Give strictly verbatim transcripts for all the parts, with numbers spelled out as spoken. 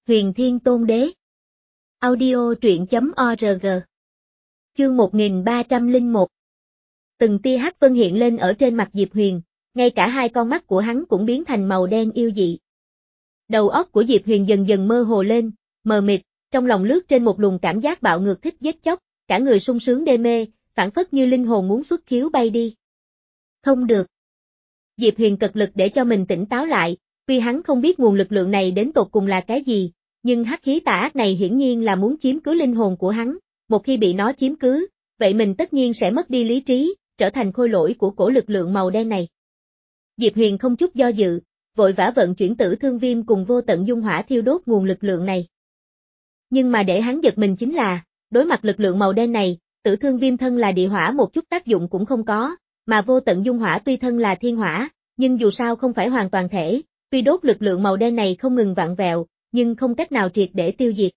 Huyền Thiên Tôn Đế. Audio truyện chấm org. Chương một nghìn ba trăm lẻ một. Từng tia hắc vân hiện lên ở trên mặt Diệp Huyền, ngay cả hai con mắt của hắn cũng biến thành màu đen yêu dị. Đầu óc của Diệp Huyền dần dần mơ hồ lên, mờ mịt, trong lòng lướt trên một luồng cảm giác bạo ngược thích giết chóc, cả người sung sướng đê mê, phảng phất như linh hồn muốn xuất khiếu bay đi. Không được. Diệp Huyền cật lực để cho mình tỉnh táo lại, tuy hắn không biết nguồn lực lượng này đến tột cùng là cái gì, nhưng hắc khí tà ác này hiển nhiên là muốn chiếm cứ linh hồn của hắn, một khi bị nó chiếm cứ, vậy mình tất nhiên sẽ mất đi lý trí, trở thành khôi lỗi của cổ lực lượng màu đen này. Diệp Huyền không chút do dự, vội vã vận chuyển Tử Thương Viêm cùng Vô Tận Dung Hỏa thiêu đốt nguồn lực lượng này. Nhưng mà để hắn giật mình chính là, đối mặt lực lượng màu đen này, Tử Thương Viêm thân là địa hỏa một chút tác dụng cũng không có, mà Vô Tận Dung Hỏa tuy thân là thiên hỏa, nhưng dù sao không phải hoàn toàn thể, tuy đốt lực lượng màu đen này không ngừng vặn vẹo, nhưng không cách nào triệt để tiêu diệt.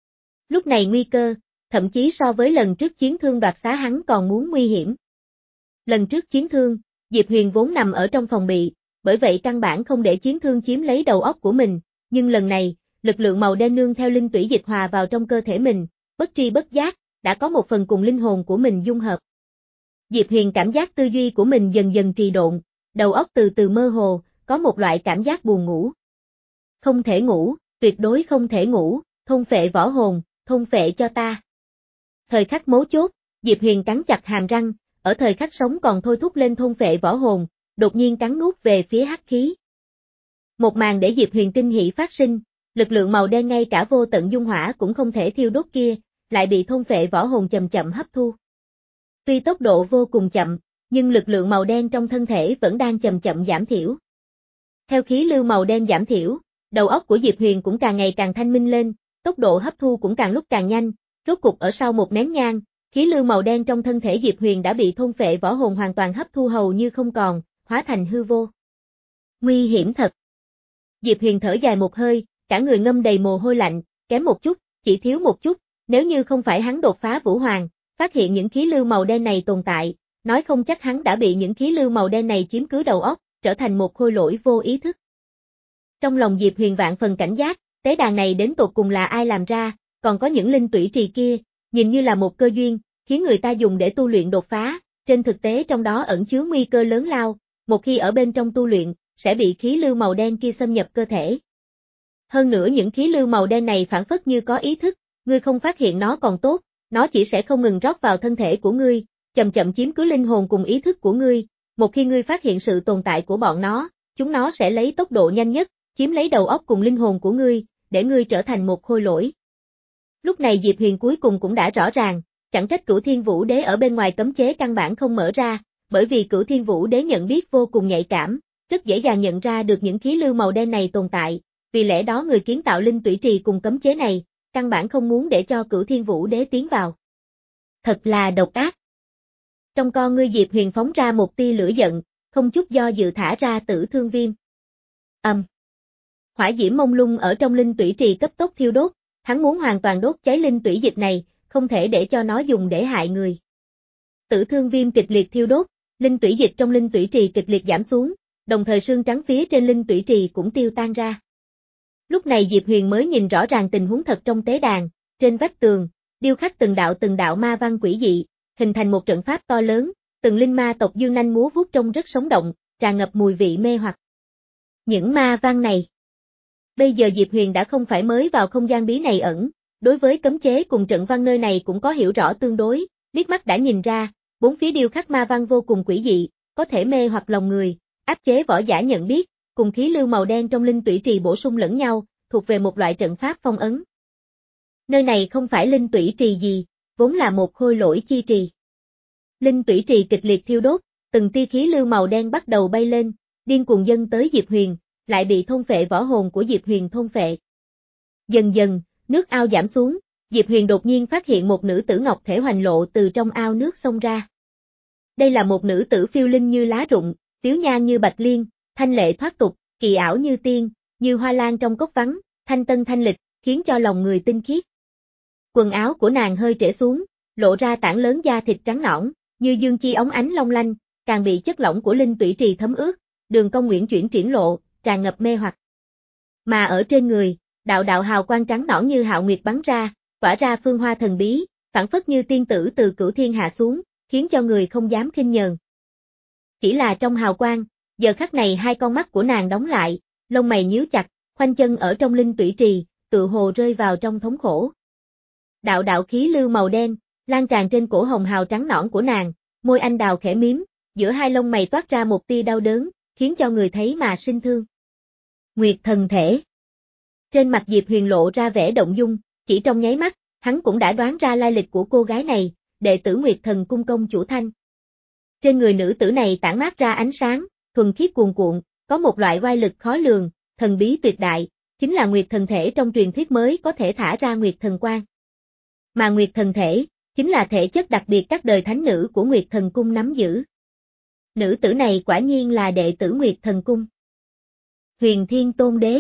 Lúc này nguy cơ, thậm chí so với lần trước chiến thương đoạt xá hắn còn muốn nguy hiểm. Lần trước chiến thương, Diệp Huyền vốn nằm ở trong phòng bị, bởi vậy căn bản không để chiến thương chiếm lấy đầu óc của mình, nhưng lần này, lực lượng màu đen nương theo linh tủy dịch hòa vào trong cơ thể mình, bất tri bất giác, đã có một phần cùng linh hồn của mình dung hợp. Diệp Huyền cảm giác tư duy của mình dần dần trì độn, đầu óc từ từ mơ hồ, có một loại cảm giác buồn ngủ. Không thể ngủ, tuyệt đối không thể ngủ, thôn phệ võ hồn, thôn phệ cho ta. Thời khắc mấu chốt, Diệp Huyền cắn chặt hàm răng, ở thời khắc sống còn thôi thúc lên thôn phệ võ hồn, đột nhiên cắn nuốt về phía hắc khí. Một màn để Diệp Huyền kinh hỉ phát sinh, lực lượng màu đen ngay cả Vô Tận Dung Hỏa cũng không thể thiêu đốt kia, lại bị thôn phệ võ hồn chậm chậm hấp thu. Tuy tốc độ vô cùng chậm, nhưng lực lượng màu đen trong thân thể vẫn đang chậm chậm giảm thiểu. Theo khí lưu màu đen giảm thiểu, đầu óc của Diệp Huyền cũng càng ngày càng thanh minh lên, tốc độ hấp thu cũng càng lúc càng nhanh, rốt cục ở sau một nén nhang, khí lưu màu đen trong thân thể Diệp Huyền đã bị thôn phệ võ hồn hoàn toàn hấp thu hầu như không còn, hóa thành hư vô. Nguy hiểm thật. Diệp Huyền thở dài một hơi, cả người ngâm đầy mồ hôi lạnh, kém một chút, chỉ thiếu một chút, nếu như không phải hắn đột phá Vũ Hoàng, phát hiện những khí lưu màu đen này tồn tại, nói không chắc hắn đã bị những khí lưu màu đen này chiếm cứ đầu óc, trở thành một khôi lỗi vô ý thức. Trong lòng Diệp Huyền vạn phần cảnh giác, tế đàn này đến tột cùng là ai làm ra, còn có những linh tủy trì kia, nhìn như là một cơ duyên, khiến người ta dùng để tu luyện đột phá, trên thực tế trong đó ẩn chứa nguy cơ lớn lao, một khi ở bên trong tu luyện, sẽ bị khí lưu màu đen kia xâm nhập cơ thể. Hơn nữa những khí lưu màu đen này phản phất như có ý thức, ngươi không phát hiện nó còn tốt, nó chỉ sẽ không ngừng rót vào thân thể của ngươi, chậm chậm chiếm cứ linh hồn cùng ý thức của ngươi, một khi ngươi phát hiện sự tồn tại của bọn nó, chúng nó sẽ lấy tốc độ nhanh nhất, chiếm lấy đầu óc cùng linh hồn của ngươi, để ngươi trở thành một khôi lỗi. Lúc này Diệp Huyền cuối cùng cũng đã rõ ràng, chẳng trách Cửu Thiên Vũ Đế ở bên ngoài cấm chế căn bản không mở ra, bởi vì Cửu Thiên Vũ Đế nhận biết vô cùng nhạy cảm, rất dễ dàng nhận ra được những khí lưu màu đen này tồn tại, vì lẽ đó người kiến tạo linh tủy trì cùng cấm chế này, căn bản không muốn để cho Cửu Thiên Vũ Đế tiến vào. Thật là độc ác. Trong con ngươi Diệp Huyền phóng ra một tia lửa giận, không chút do dự thả ra Tử Thương Viêm. Âm. Um. Hỏa diễm mông lung ở trong linh tủy trì cấp tốc thiêu đốt, hắn muốn hoàn toàn đốt cháy linh tủy dịch này, không thể để cho nó dùng để hại người. Tử Thương Viêm kịch liệt thiêu đốt, linh tủy dịch trong linh tủy trì kịch liệt giảm xuống, đồng thời sương trắng phía trên linh tủy trì cũng tiêu tan ra. Lúc này Diệp Huyền mới nhìn rõ ràng tình huống thật trong tế đàn, trên vách tường, điêu khắc từng đạo từng đạo ma văn quỷ dị, hình thành một trận pháp to lớn, từng linh ma tộc dương nanh múa vuốt trông rất sống động, tràn ngập mùi vị mê hoặc. Những ma văn này. Bây giờ Diệp Huyền đã không phải mới vào không gian bí này ẩn, đối với cấm chế cùng trận văn nơi này cũng có hiểu rõ tương đối, liếc mắt đã nhìn ra, bốn phía điêu khắc ma văn vô cùng quỷ dị, có thể mê hoặc lòng người, áp chế võ giả nhận biết, cùng khí lưu màu đen trong linh tủy trì bổ sung lẫn nhau, thuộc về một loại trận pháp phong ấn. Nơi này không phải linh tủy trì gì, vốn là một khôi lỗi chi trì. Linh tủy trì kịch liệt thiêu đốt, từng tia khí lưu màu đen bắt đầu bay lên, điên cuồng dâng tới Diệp Huyền, lại bị thôn phệ võ hồn của Diệp Huyền thôn phệ. Dần dần, nước ao giảm xuống, Diệp Huyền đột nhiên phát hiện một nữ tử ngọc thể hoành lộ từ trong ao nước xông ra. Đây là một nữ tử phiêu linh như lá rụng, tiếu nhan như bạch liên, thanh lệ thoát tục, kỳ ảo như tiên, như hoa lan trong cốc vắng, thanh tân thanh lịch, khiến cho lòng người tinh khiết. Quần áo của nàng hơi trễ xuống, lộ ra tảng lớn da thịt trắng nõn, như dương chi óng ánh long lanh, càng bị chất lỏng của linh tủy trì thấm ướt, đường cong uyển chuyển triển lộ, tràn ngập mê hoặc. Mà ở trên người, Đạo đạo hào quang trắng nõn như hạo nguyệt bắn ra, tỏa ra phương hoa thần bí, phảng phất như tiên tử từ cửu thiên hạ xuống, khiến cho người không dám khinh nhờn. Chỉ là trong hào quang, giờ khắc này hai con mắt của nàng đóng lại, lông mày nhíu chặt, khoanh chân ở trong linh tủy trì, tự hồ rơi vào trong thống khổ. Đạo đạo khí lưu màu đen, lan tràn trên cổ hồng hào trắng nõn của nàng, môi anh đào khẽ miếm, giữa hai lông mày toát ra một tia đau đớn, khiến cho người thấy mà sinh thương. Nguyệt thần thể. Trên mặt Diệp Huyền lộ ra vẻ động dung, chỉ trong nháy mắt, hắn cũng đã đoán ra lai lịch của cô gái này, đệ tử Nguyệt thần cung công chủ Thanh. Trên người nữ tử này tản mát ra ánh sáng, thuần khiết cuồn cuộn, có một loại oai lực khó lường, thần bí tuyệt đại, chính là Nguyệt thần thể trong truyền thuyết mới có thể thả ra Nguyệt thần quang. Mà Nguyệt thần thể, chính là thể chất đặc biệt các đời thánh nữ của Nguyệt thần cung nắm giữ. Nữ tử này quả nhiên là đệ tử Nguyệt thần cung. Huyền Thiên Tôn Đế.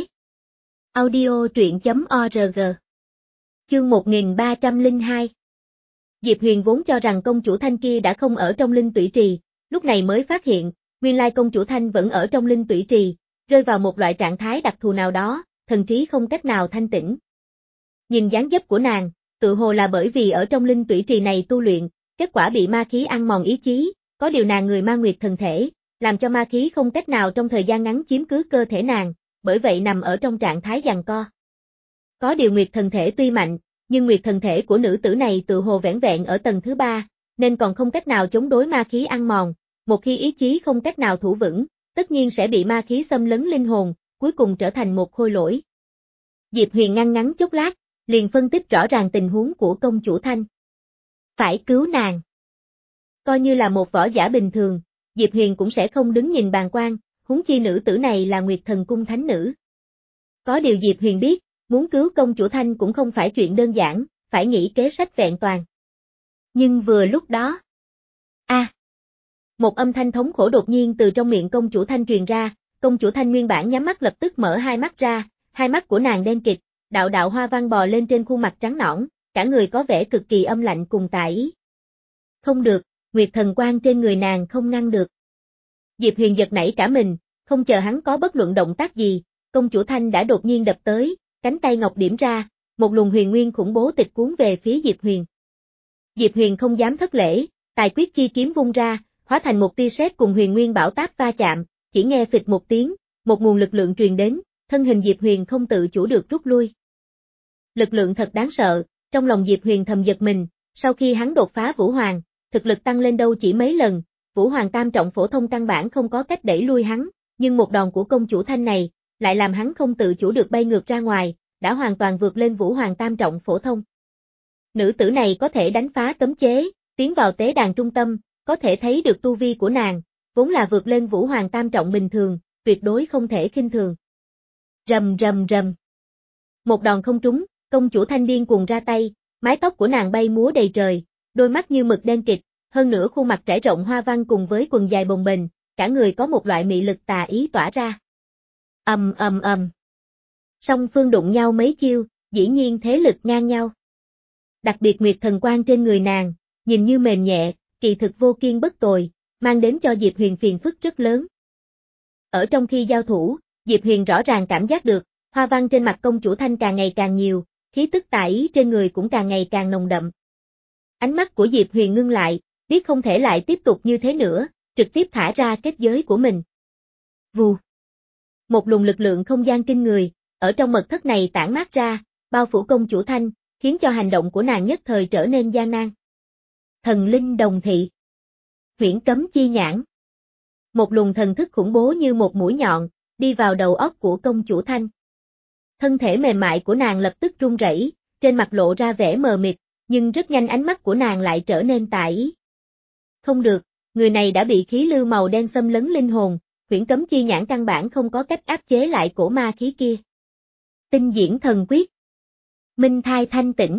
Audio truyện chấm org. Chương một nghìn ba trăm lẻ hai. Diệp Huyền vốn cho rằng công chủ Thanh kia đã không ở trong linh tủy trì, lúc này mới phát hiện, nguyên lai công chủ Thanh vẫn ở trong linh tủy trì, rơi vào một loại trạng thái đặc thù nào đó, thần trí không cách nào thanh tĩnh. Nhìn dáng dấp của nàng, tự hồ là bởi vì ở trong linh tủy trì này tu luyện, kết quả bị ma khí ăn mòn ý chí, có điều nàng người ma nguyệt thần thể, làm cho ma khí không cách nào trong thời gian ngắn chiếm cứ cơ thể nàng, bởi vậy nằm ở trong trạng thái giằng co. Có điều nguyệt thần thể tuy mạnh, nhưng nguyệt thần thể của nữ tử này tự hồ vẻn vẹn ở tầng thứ ba, nên còn không cách nào chống đối ma khí ăn mòn, một khi ý chí không cách nào thủ vững, tất nhiên sẽ bị ma khí xâm lấn linh hồn, cuối cùng trở thành một khôi lỗi. Diệp Huyền ngăn ngắn chốc lát, liền phân tích rõ ràng tình huống của công chủ Thanh. Phải cứu nàng. Coi như là một võ giả bình thường, Diệp Huyền cũng sẽ không đứng nhìn bàng quan, huống chi nữ tử này là Nguyệt thần cung thánh nữ. Có điều Diệp Huyền biết, muốn cứu công chủ Thanh cũng không phải chuyện đơn giản, phải nghĩ kế sách vẹn toàn. Nhưng vừa lúc đó... a à, một âm thanh thống khổ đột nhiên từ trong miệng công chủ Thanh truyền ra, công chủ Thanh nguyên bản nhắm mắt lập tức mở hai mắt ra, hai mắt của nàng đen kịt, đạo đạo hoa văn bò lên trên khuôn mặt trắng nõn, cả người có vẻ cực kỳ âm lạnh cùng tà ý. Không được, Nguyệt thần quang trên người nàng không ngăn được. Diệp Huyền giật nảy cả mình, không chờ hắn có bất luận động tác gì, công chủ Thanh đã đột nhiên đập tới, cánh tay ngọc điểm ra, một luồng huyền nguyên khủng bố tịch cuốn về phía Diệp Huyền. Diệp Huyền không dám thất lễ, tài quyết chi kiếm vung ra, hóa thành một tia sét cùng huyền nguyên bảo táp va chạm, chỉ nghe phịch một tiếng, một nguồn lực lượng truyền đến, thân hình Diệp Huyền không tự chủ được rút lui. Lực lượng thật đáng sợ, trong lòng Diệp Huyền thầm giật mình, sau khi hắn đột phá Vũ Hoàng, thực lực tăng lên đâu chỉ mấy lần, Vũ Hoàng tam trọng phổ thông căn bản không có cách đẩy lui hắn, nhưng một đòn của công chủ Thanh này, lại làm hắn không tự chủ được bay ngược ra ngoài, đã hoàn toàn vượt lên Vũ Hoàng tam trọng phổ thông. Nữ tử này có thể đánh phá cấm chế, tiến vào tế đàn trung tâm, có thể thấy được tu vi của nàng, vốn là vượt lên Vũ Hoàng tam trọng bình thường, tuyệt đối không thể khinh thường. Rầm rầm rầm. Một đòn không trúng, công chủ Thanh điên cuồng ra tay, mái tóc của nàng bay múa đầy trời, đôi mắt như mực đen kịt, hơn nữa khuôn mặt trải rộng hoa văn cùng với quần dài bồng bềnh, cả người có một loại mị lực tà ý tỏa ra. Ầm ầm ầm. Song phương đụng nhau mấy chiêu, dĩ nhiên thế lực ngang nhau. Đặc biệt Nguyệt thần quang trên người nàng, nhìn như mềm nhẹ, kỳ thực vô kiên bất tồi, mang đến cho Diệp Huyền phiền phức rất lớn. Ở trong khi giao thủ, Diệp Huyền rõ ràng cảm giác được, hoa văn trên mặt công chủ Thanh càng ngày càng nhiều, khí tức tà ý trên người cũng càng ngày càng nồng đậm. Ánh mắt của Diệp Huyền ngưng lại, biết không thể lại tiếp tục như thế nữa, trực tiếp thả ra kết giới của mình. Vù. Một luồng lực lượng không gian kinh người, ở trong mật thất này tản mát ra, bao phủ công chủ Thanh, khiến cho hành động của nàng nhất thời trở nên gian nan. Thần linh đồng thị. Huyễn cấm chi nhãn. Một luồng thần thức khủng bố như một mũi nhọn, đi vào đầu óc của công chủ Thanh. Thân thể mềm mại của nàng lập tức run rẩy, trên mặt lộ ra vẻ mờ mịt, nhưng rất nhanh ánh mắt của nàng lại trở nên tà ý. Không được, người này đã bị khí lưu màu đen xâm lấn linh hồn, huyễn cấm chi nhãn căn bản không có cách áp chế lại cổ ma khí kia. Tinh diễn thần quyết. Minh thai thanh tĩnh.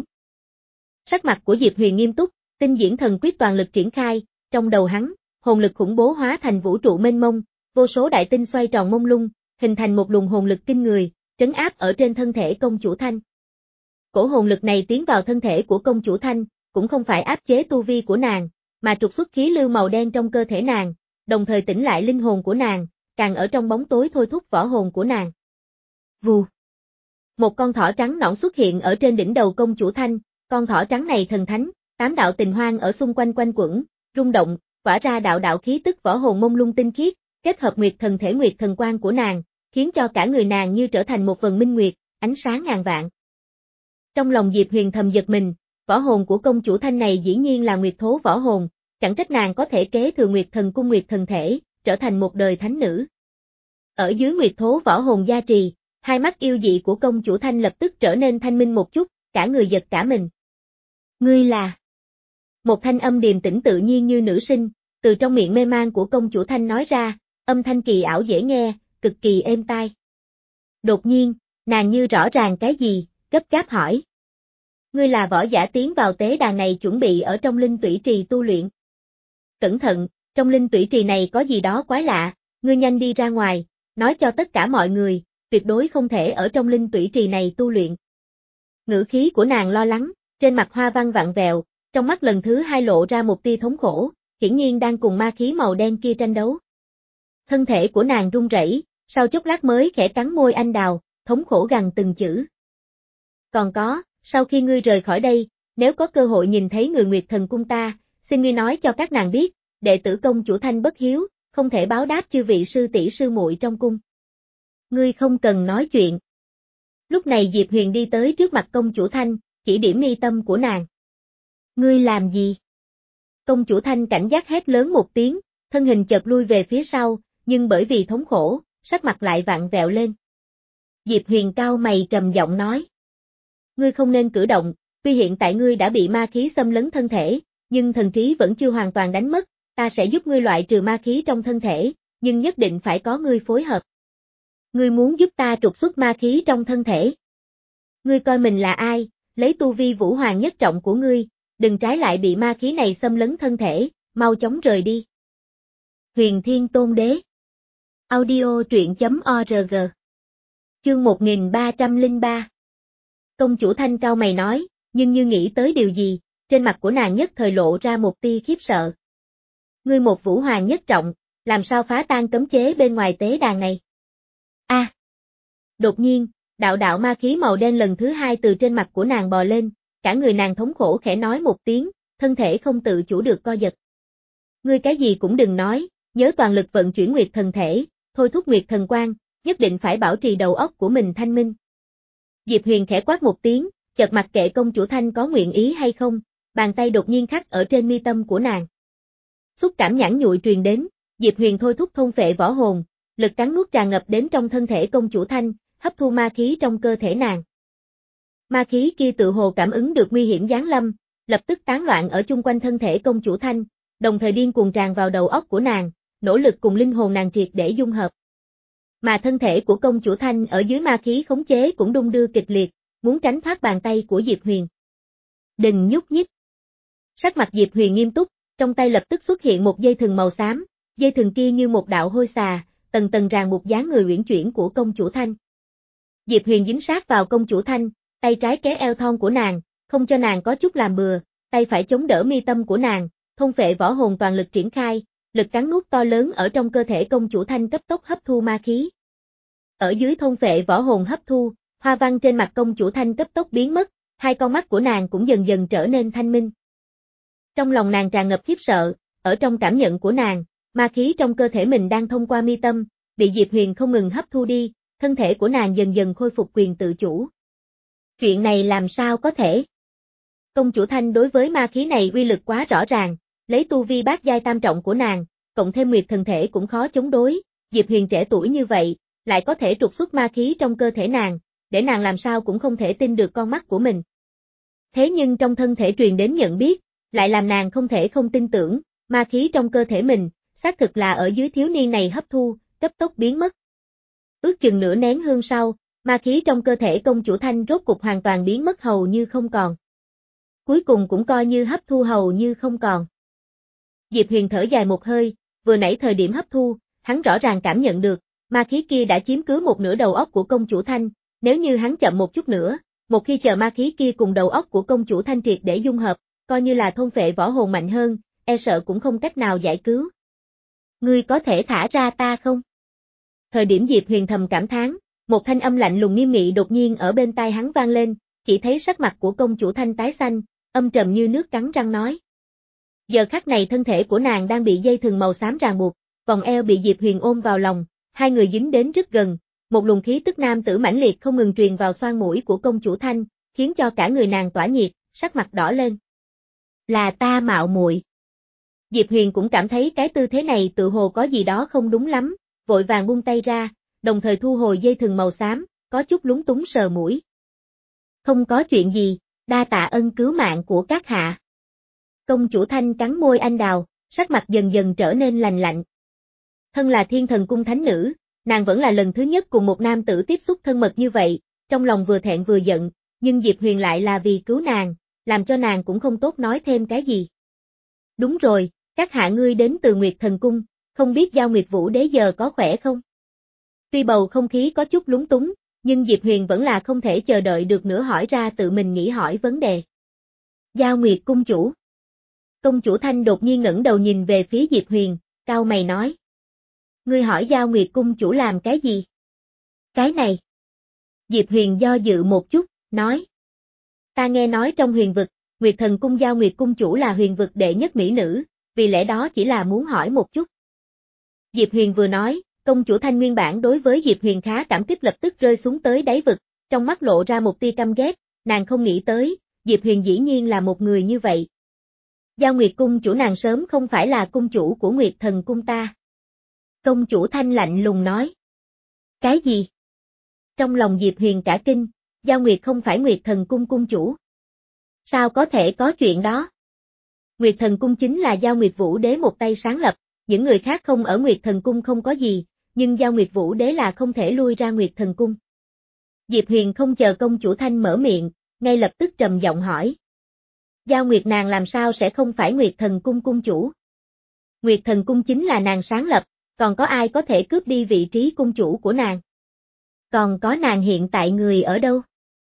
Sắc mặt của Diệp Huyền nghiêm túc, tinh diễn thần quyết toàn lực triển khai, trong đầu hắn, hồn lực khủng bố hóa thành vũ trụ mênh mông, vô số đại tinh xoay tròn mông lung, hình thành một luồng hồn lực kinh người, trấn áp ở trên thân thể công chủ Thanh. Cổ hồn lực này tiến vào thân thể của công chủ Thanh, cũng không phải áp chế tu vi của nàng, mà trục xuất khí lưu màu đen trong cơ thể nàng, đồng thời tỉnh lại linh hồn của nàng, càng ở trong bóng tối thôi thúc võ hồn của nàng. Vù. Một con thỏ trắng nõn xuất hiện ở trên đỉnh đầu công chủ Thanh, con thỏ trắng này thần thánh, tám đạo tình hoang ở xung quanh quanh quẩn, rung động, tỏa ra đạo đạo khí tức võ hồn mông lung tinh khiết, kết hợp nguyệt thần thể nguyệt thần quang của nàng, khiến cho cả người nàng như trở thành một vầng minh nguyệt, ánh sáng ngàn vạn. Trong lòng Diệp Huyền thầm giật mình, võ hồn của công chủ Thanh này dĩ nhiên là nguyệt thố võ hồn, chẳng trách nàng có thể kế thừa nguyệt thần cung nguyệt thần thể, trở thành một đời thánh nữ. Ở dưới nguyệt thố võ hồn gia trì, hai mắt yêu dị của công chủ Thanh lập tức trở nên thanh minh một chút, cả người giật cả mình. Ngươi là... Một thanh âm điềm tĩnh tự nhiên như nữ sinh, từ trong miệng mê man của công chủ Thanh nói ra, âm thanh kỳ ảo dễ nghe, cực kỳ êm tai. Đột nhiên, nàng như rõ ràng cái gì, gấp gáp hỏi. Ngươi là võ giả tiến vào tế đàn này chuẩn bị ở trong linh tủy trì tu luyện. Cẩn thận, trong linh tủy trì này có gì đó quái lạ, ngươi nhanh đi ra ngoài, nói cho tất cả mọi người, tuyệt đối không thể ở trong linh tủy trì này tu luyện. Ngữ khí của nàng lo lắng, trên mặt hoa văn vặn vẹo, trong mắt lần thứ hai lộ ra một tia thống khổ, hiển nhiên đang cùng ma khí màu đen kia tranh đấu. Thân thể của nàng run rẩy, sau chốc lát mới khẽ cắn môi anh đào, thống khổ gằn từng chữ. Còn có, sau khi ngươi rời khỏi đây, nếu có cơ hội nhìn thấy người Nguyệt Thần cung ta, xin ngươi nói cho các nàng biết, đệ tử công chủ Thanh bất hiếu, không thể báo đáp chư vị sư tỷ sư muội trong cung. Ngươi không cần nói chuyện. Lúc này Diệp Huyền đi tới trước mặt công chủ Thanh, chỉ điểm mi tâm của nàng. Ngươi làm gì? Công chủ Thanh cảnh giác hét lớn một tiếng, thân hình chợt lui về phía sau, nhưng bởi vì thống khổ, sắc mặt lại vặn vẹo lên. Diệp Huyền cao mày trầm giọng nói. Ngươi không nên cử động, tuy hiện tại ngươi đã bị ma khí xâm lấn thân thể, nhưng thần trí vẫn chưa hoàn toàn đánh mất, ta sẽ giúp ngươi loại trừ ma khí trong thân thể, nhưng nhất định phải có ngươi phối hợp. Ngươi muốn giúp ta trục xuất ma khí trong thân thể. Ngươi coi mình là ai, lấy tu vi vũ hoàng nhất trọng của ngươi, đừng trái lại bị ma khí này xâm lấn thân thể, mau chóng rời đi. Huyền Thiên Tôn Đế. Audio truyện chấm org. Chương một nghìn ba trăm lẻ ba. Công chủ Thanh cao mày nói, nhưng như nghĩ tới điều gì, trên mặt của nàng nhất thời lộ ra một tia khiếp sợ. Ngươi một vũ hoàng nhất trọng, làm sao phá tan cấm chế bên ngoài tế đàn này? A! À. Đột nhiên, đạo đạo ma khí màu đen lần thứ hai từ trên mặt của nàng bò lên, cả người nàng thống khổ khẽ nói một tiếng, thân thể không tự chủ được co giật. Ngươi cái gì cũng đừng nói, nhớ toàn lực vận chuyển nguyệt thần thể, thôi thúc nguyệt thần quang, nhất định phải bảo trì đầu óc của mình thanh minh. Diệp Huyền khẽ quát một tiếng, chợt mặc kệ công chủ Thanh có nguyện ý hay không, bàn tay đột nhiên khắc ở trên mi tâm của nàng. Xúc cảm nhẵn nhụi truyền đến, Diệp Huyền thôi thúc thôn phệ võ hồn, lực cắn nuốt tràn ngập đến trong thân thể công chủ Thanh, hấp thu ma khí trong cơ thể nàng. Ma khí kia tự hồ cảm ứng được nguy hiểm giáng lâm, lập tức tán loạn ở chung quanh thân thể công chủ Thanh, đồng thời điên cuồng tràn vào đầu óc của nàng, nỗ lực cùng linh hồn nàng triệt để dung hợp. Mà thân thể của công chủ Thanh ở dưới ma khí khống chế cũng đung đưa kịch liệt, muốn tránh thoát bàn tay của Diệp Huyền. Đừng nhúc nhích. Sắc mặt Diệp Huyền nghiêm túc, trong tay lập tức xuất hiện một dây thừng màu xám, dây thừng kia như một đạo hôi xà, tầng tầng ràng buộc dáng người uyển chuyển của công chủ Thanh. Diệp Huyền dính sát vào công chủ Thanh, tay trái kéo eo thon của nàng, không cho nàng có chút làm bừa, tay phải chống đỡ mi tâm của nàng, thôn phệ võ hồn toàn lực triển khai, lực cắn nuốt to lớn ở trong cơ thể công chủ Thanh cấp tốc hấp thu ma khí. Ở dưới thôn phệ võ hồn hấp thu, hoa văn trên mặt công chủ Thanh cấp tốc biến mất, hai con mắt của nàng cũng dần dần trở nên thanh minh. Trong lòng nàng tràn ngập khiếp sợ, ở trong cảm nhận của nàng, ma khí trong cơ thể mình đang thông qua mi tâm, bị Diệp Huyền không ngừng hấp thu đi, thân thể của nàng dần dần khôi phục quyền tự chủ. Chuyện này làm sao có thể? Công chủ Thanh đối với ma khí này uy lực quá rõ ràng, lấy tu vi bát giai tam trọng của nàng, cộng thêm nguyệt thần thể cũng khó chống đối, Diệp Huyền trẻ tuổi như vậy, lại có thể trục xuất ma khí trong cơ thể nàng, để nàng làm sao cũng không thể tin được con mắt của mình. Thế nhưng trong thân thể truyền đến nhận biết, lại làm nàng không thể không tin tưởng, ma khí trong cơ thể mình, xác thực là ở dưới thiếu niên này hấp thu, cấp tốc biến mất. Ước chừng nửa nén hương sau, ma khí trong cơ thể công chủ Thanh rốt cục hoàn toàn biến mất hầu như không còn. Cuối cùng cũng coi như hấp thu hầu như không còn. Diệp Huyền thở dài một hơi, vừa nãy thời điểm hấp thu, hắn rõ ràng cảm nhận được, ma khí kia đã chiếm cứ một nửa đầu óc của công chủ Thanh, nếu như hắn chậm một chút nữa, một khi chờ ma khí kia cùng đầu óc của công chủ Thanh triệt để dung hợp, coi như là thôn phệ võ hồn mạnh hơn, e sợ cũng không cách nào giải cứu. Ngươi có thể thả ra ta không? Thời điểm Diệp Huyền thầm cảm thán, một thanh âm lạnh lùng nghiêm nghị đột nhiên ở bên tai hắn vang lên, chỉ thấy sắc mặt của công chủ Thanh tái xanh, âm trầm như nước cắn răng nói. Giờ khắc này thân thể của nàng đang bị dây thừng màu xám ràng buộc, vòng eo bị Diệp Huyền ôm vào lòng, hai người dính đến rất gần, một luồng khí tức nam tử mãnh liệt không ngừng truyền vào xoang mũi của công chủ Thanh, khiến cho cả người nàng tỏa nhiệt, sắc mặt đỏ lên. Là ta mạo muội. Diệp Huyền cũng cảm thấy cái tư thế này tự hồ có gì đó không đúng lắm, vội vàng buông tay ra, đồng thời thu hồi dây thừng màu xám, có chút lúng túng sờ mũi. Không có chuyện gì, đa tạ ân cứu mạng của các hạ. Công chủ Thanh cắn môi anh đào, sắc mặt dần dần trở nên lành lạnh. Thân là Thiên Thần Cung thánh nữ, nàng vẫn là lần thứ nhất cùng một nam tử tiếp xúc thân mật như vậy, trong lòng vừa thẹn vừa giận, nhưng Diệp Huyền lại là vì cứu nàng, làm cho nàng cũng không tốt nói thêm cái gì. Đúng rồi, các hạ ngươi đến từ Nguyệt Thần Cung, không biết Giao Nguyệt Vũ Đế giờ có khỏe không? Tuy bầu không khí có chút lúng túng, nhưng Diệp Huyền vẫn là không thể chờ đợi được nữa hỏi ra tự mình nghĩ hỏi vấn đề. Giao Nguyệt Cung chủ. Công chủ Thanh đột nhiên ngẩng đầu nhìn về phía Diệp Huyền, cau mày nói. Ngươi hỏi Giao Nguyệt Cung chủ làm cái gì? Cái này. Diệp Huyền do dự một chút, nói. Ta nghe nói trong huyền vực, Nguyệt Thần Cung Giao Nguyệt Cung chủ là huyền vực đệ nhất mỹ nữ, vì lẽ đó chỉ là muốn hỏi một chút. Diệp Huyền vừa nói, công chủ Thanh nguyên bản đối với Diệp Huyền khá cảm kích lập tức rơi xuống tới đáy vực, trong mắt lộ ra một tia căm ghét, nàng không nghĩ tới, Diệp Huyền dĩ nhiên là một người như vậy. Giao Nguyệt Cung chủ nàng sớm không phải là cung chủ của Nguyệt Thần Cung ta. Công chủ Thanh lạnh lùng nói. Cái gì? Trong lòng Diệp Huyền cả kinh, Giao Nguyệt không phải Nguyệt Thần Cung cung chủ. Sao có thể có chuyện đó? Nguyệt Thần Cung chính là Giao Nguyệt Vũ Đế một tay sáng lập, những người khác không ở Nguyệt Thần Cung không có gì, nhưng Giao Nguyệt Vũ Đế là không thể lui ra Nguyệt Thần Cung. Diệp Huyền không chờ công chủ Thanh mở miệng, ngay lập tức trầm giọng hỏi. Giao Nguyệt nàng làm sao sẽ không phải Nguyệt Thần Cung cung chủ? Nguyệt Thần Cung chính là nàng sáng lập, còn có ai có thể cướp đi vị trí cung chủ của nàng? Còn có nàng hiện tại người ở đâu?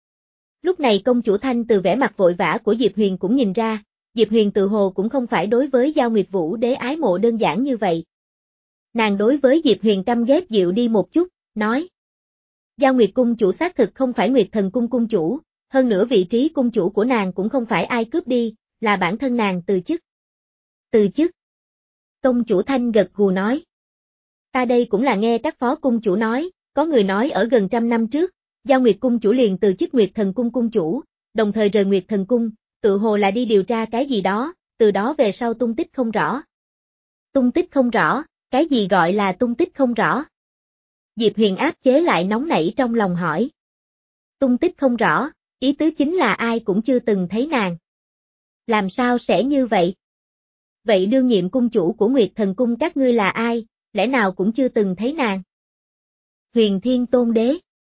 Lúc này công chủ Thanh từ vẻ mặt vội vã của Diệp Huyền cũng nhìn ra, Diệp Huyền tự hồ cũng không phải đối với Giao Nguyệt Vũ Đế ái mộ đơn giản như vậy. Nàng đối với Diệp Huyền căm ghét dịu đi một chút, nói. Giao Nguyệt Cung chủ xác thực không phải Nguyệt Thần Cung cung chủ, hơn nữa vị trí cung chủ của nàng cũng không phải ai cướp đi, là bản thân nàng từ chức. Từ chức. Công chủ Thanh gật gù nói. Ta đây cũng là nghe các phó cung chủ nói, có người nói ở gần trăm năm trước, Giao Nguyệt Cung chủ liền từ chức Nguyệt Thần Cung cung chủ, đồng thời rời Nguyệt Thần Cung, tự hồ là đi điều tra cái gì đó, từ đó về sau tung tích không rõ. Tung tích không rõ, cái gì gọi là tung tích không rõ? Diệp Huyền áp chế lại nóng nảy trong lòng hỏi. Tung tích không rõ, ý tứ chính là ai cũng chưa từng thấy nàng. Làm sao sẽ như vậy? Vậy đương nhiệm cung chủ của Nguyệt Thần Cung các ngươi là ai, lẽ nào cũng chưa từng thấy nàng? Huyền Thiên Tôn Đế.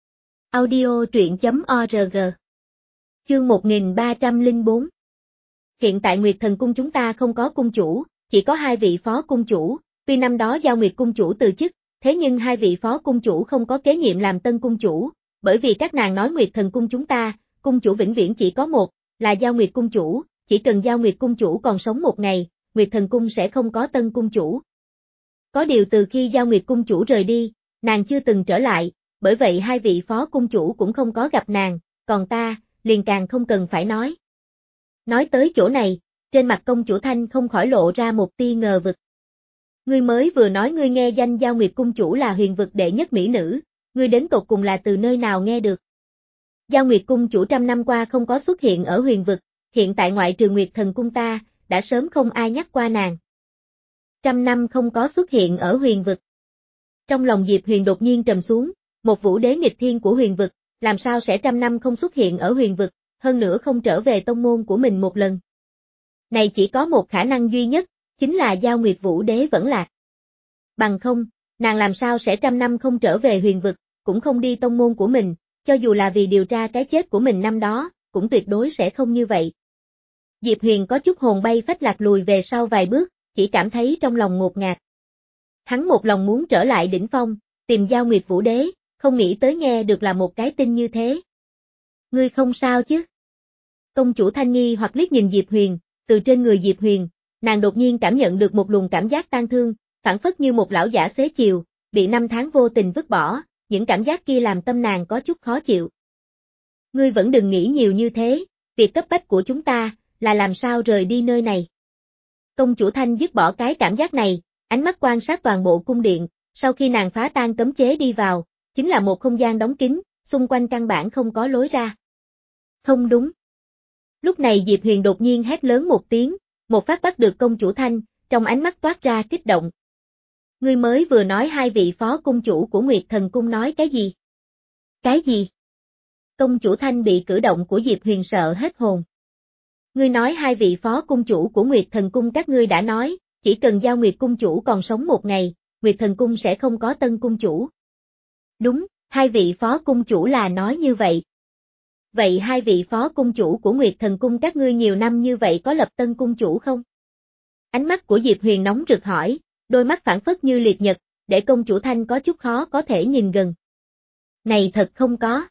Audio truyện chấm org. Chương một nghìn ba trăm lẻ bốn. Hiện tại Nguyệt Thần Cung chúng ta không có cung chủ, chỉ có hai vị phó cung chủ, tuy năm đó Giao Nguyệt cung chủ từ chức, thế nhưng hai vị phó cung chủ không có kế nhiệm làm tân cung chủ, bởi vì các nàng nói Nguyệt Thần Cung chúng ta, cung chủ vĩnh viễn chỉ có một, là Giao Nguyệt cung chủ, chỉ cần Giao Nguyệt cung chủ còn sống một ngày, Nguyệt Thần Cung sẽ không có tân cung chủ. Có điều từ khi Giao Nguyệt cung chủ rời đi, nàng chưa từng trở lại, bởi vậy hai vị phó cung chủ cũng không có gặp nàng, còn ta, liền càng không cần phải nói. Nói tới chỗ này, trên mặt công chủ Thanh không khỏi lộ ra một tia ngờ vực. Ngươi mới vừa nói ngươi nghe danh Giao Nguyệt cung chủ là huyền vực đệ nhất mỹ nữ, ngươi đến tột cùng là từ nơi nào nghe được? Giao Nguyệt cung chủ trăm năm qua không có xuất hiện ở huyền vực, hiện tại ngoại trừ Nguyệt Thần Cung ta, đã sớm không ai nhắc qua nàng. Trăm năm không có xuất hiện ở huyền vực. Trong lòng Diệp Huyền đột nhiên trầm xuống, một vũ đế nghịch thiên của huyền vực, làm sao sẽ trăm năm không xuất hiện ở huyền vực, hơn nữa không trở về tông môn của mình một lần. Này chỉ có một khả năng duy nhất, chính là Giao Nguyệt Vũ Đế vẫn lạc. Bằng không, nàng làm sao sẽ trăm năm không trở về huyền vực, cũng không đi tông môn của mình, cho dù là vì điều tra cái chết của mình năm đó, cũng tuyệt đối sẽ không như vậy. Diệp Huyền có chút hồn bay phách lạc lùi về sau vài bước, chỉ cảm thấy trong lòng ngột ngạt. Hắn một lòng muốn trở lại đỉnh phong, tìm Giao Nguyệt Vũ Đế, không nghĩ tới nghe được là một cái tin như thế. Ngươi không sao chứ? Công chủ Thanh nghi hoặc liếc nhìn Diệp Huyền, từ trên người Diệp Huyền, nàng đột nhiên cảm nhận được một luồng cảm giác tang thương, phảng phất như một lão giả xế chiều, bị năm tháng vô tình vứt bỏ, những cảm giác kia làm tâm nàng có chút khó chịu. Ngươi vẫn đừng nghĩ nhiều như thế, việc cấp bách của chúng ta là làm sao rời đi nơi này. Công chủ Thanh dứt bỏ cái cảm giác này, ánh mắt quan sát toàn bộ cung điện, sau khi nàng phá tan cấm chế đi vào, chính là một không gian đóng kín, xung quanh căn bản không có lối ra. Không đúng. Lúc này Diệp Huyền đột nhiên hét lớn một tiếng, một phát bắt được công chủ Thanh, trong ánh mắt toát ra kích động. Ngươi mới vừa nói hai vị phó cung chủ của Nguyệt Thần Cung nói cái gì? Cái gì? Công chủ Thanh bị cử động của Diệp Huyền sợ hết hồn. Ngươi nói hai vị phó cung chủ của Nguyệt Thần Cung các ngươi đã nói, chỉ cần Giao Nguyệt cung chủ còn sống một ngày, Nguyệt Thần Cung sẽ không có tân cung chủ. Đúng, hai vị phó cung chủ là nói như vậy. Vậy hai vị phó cung chủ của Nguyệt Thần Cung các ngươi nhiều năm như vậy có lập tân cung chủ không? Ánh mắt của Diệp Huyền nóng rực hỏi, đôi mắt phản phất như liệt nhật, để công chủ Thanh có chút khó có thể nhìn gần. Này thật không có.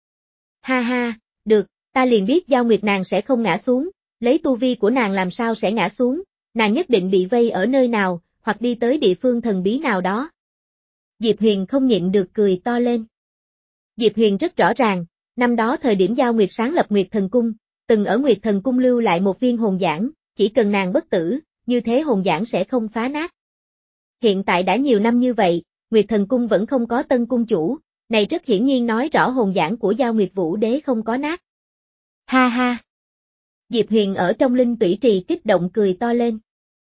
Ha ha, được, ta liền biết Giao Nguyệt nàng sẽ không ngã xuống, lấy tu vi của nàng làm sao sẽ ngã xuống, nàng nhất định bị vây ở nơi nào, hoặc đi tới địa phương thần bí nào đó. Diệp Huyền không nhịn được cười to lên. Diệp Huyền rất rõ ràng, năm đó thời điểm Giao Nguyệt sáng lập Nguyệt Thần Cung, từng ở Nguyệt Thần Cung lưu lại một viên hồn giảng, chỉ cần nàng bất tử, như thế hồn giảng sẽ không phá nát. Hiện tại đã nhiều năm như vậy, Nguyệt Thần Cung vẫn không có tân cung chủ, này rất hiển nhiên nói rõ hồn giảng của Giao Nguyệt Vũ Đế không có nát. Ha ha! Diệp Huyền ở trong linh tủy trì kích động cười to lên.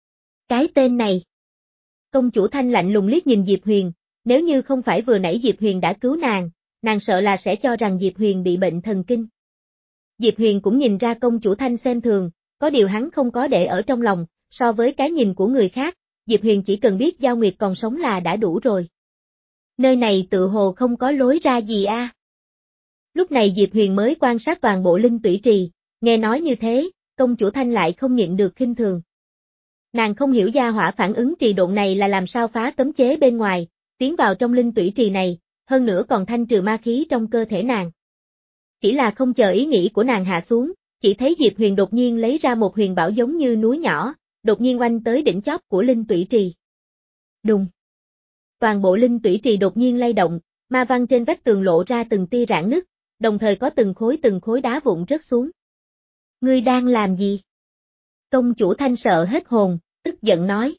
Cái tên này! Công chủ Thanh lạnh lùng liếc nhìn Diệp Huyền, nếu như không phải vừa nãy Diệp Huyền đã cứu nàng, nàng sợ là sẽ cho rằng Diệp Huyền bị bệnh thần kinh. Diệp Huyền cũng nhìn ra công chủ Thanh xem thường, có điều hắn không có để ở trong lòng, so với cái nhìn của người khác, Diệp Huyền chỉ cần biết Giao Nguyệt còn sống là đã đủ rồi. Nơi này tự hồ không có lối ra gì a. À. Lúc này Diệp Huyền mới quan sát toàn bộ linh tủy trì, nghe nói như thế, công chủ Thanh lại không nhịn được khinh thường. Nàng không hiểu gia hỏa phản ứng trì độn này là làm sao phá cấm chế bên ngoài, tiến vào trong linh tủy trì này, hơn nữa còn thanh trừ ma khí trong cơ thể nàng. Chỉ là không chờ ý nghĩ của nàng hạ xuống, chỉ thấy Diệp Huyền đột nhiên lấy ra một huyền bảo giống như núi nhỏ, đột nhiên oanh tới đỉnh chóp của linh tủy trì. Đùng! Toàn bộ linh tủy trì đột nhiên lay động, ma văn trên vách tường lộ ra từng tia rạn nứt, đồng thời có từng khối từng khối đá vụn rớt xuống. Ngươi đang làm gì? Công chủ Thanh sợ hết hồn, tức giận nói.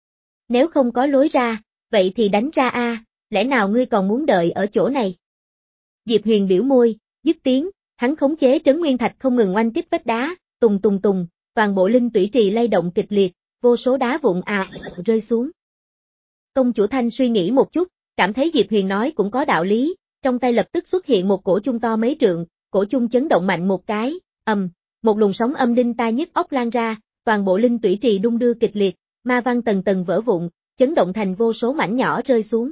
Nếu không có lối ra, vậy thì đánh ra a, lẽ nào ngươi còn muốn đợi ở chỗ này? Diệp Huyền biểu môi, dứt tiếng, hắn khống chế trấn nguyên thạch không ngừng oanh kích vách đá, tùng tùng tùng, toàn bộ linh tủy trì lay động kịch liệt, vô số đá vụn à rơi xuống. Công chủ Thanh suy nghĩ một chút, cảm thấy Diệp Huyền nói cũng có đạo lý, trong tay lập tức xuất hiện một cổ chung to mấy trượng, cổ chung chấn động mạnh một cái, ầm, một luồng sóng âm đinh tai nhức óc lan ra, toàn bộ linh tủy trì đung đưa kịch liệt, ma văn tầng tầng vỡ vụn, chấn động thành vô số mảnh nhỏ rơi xuống.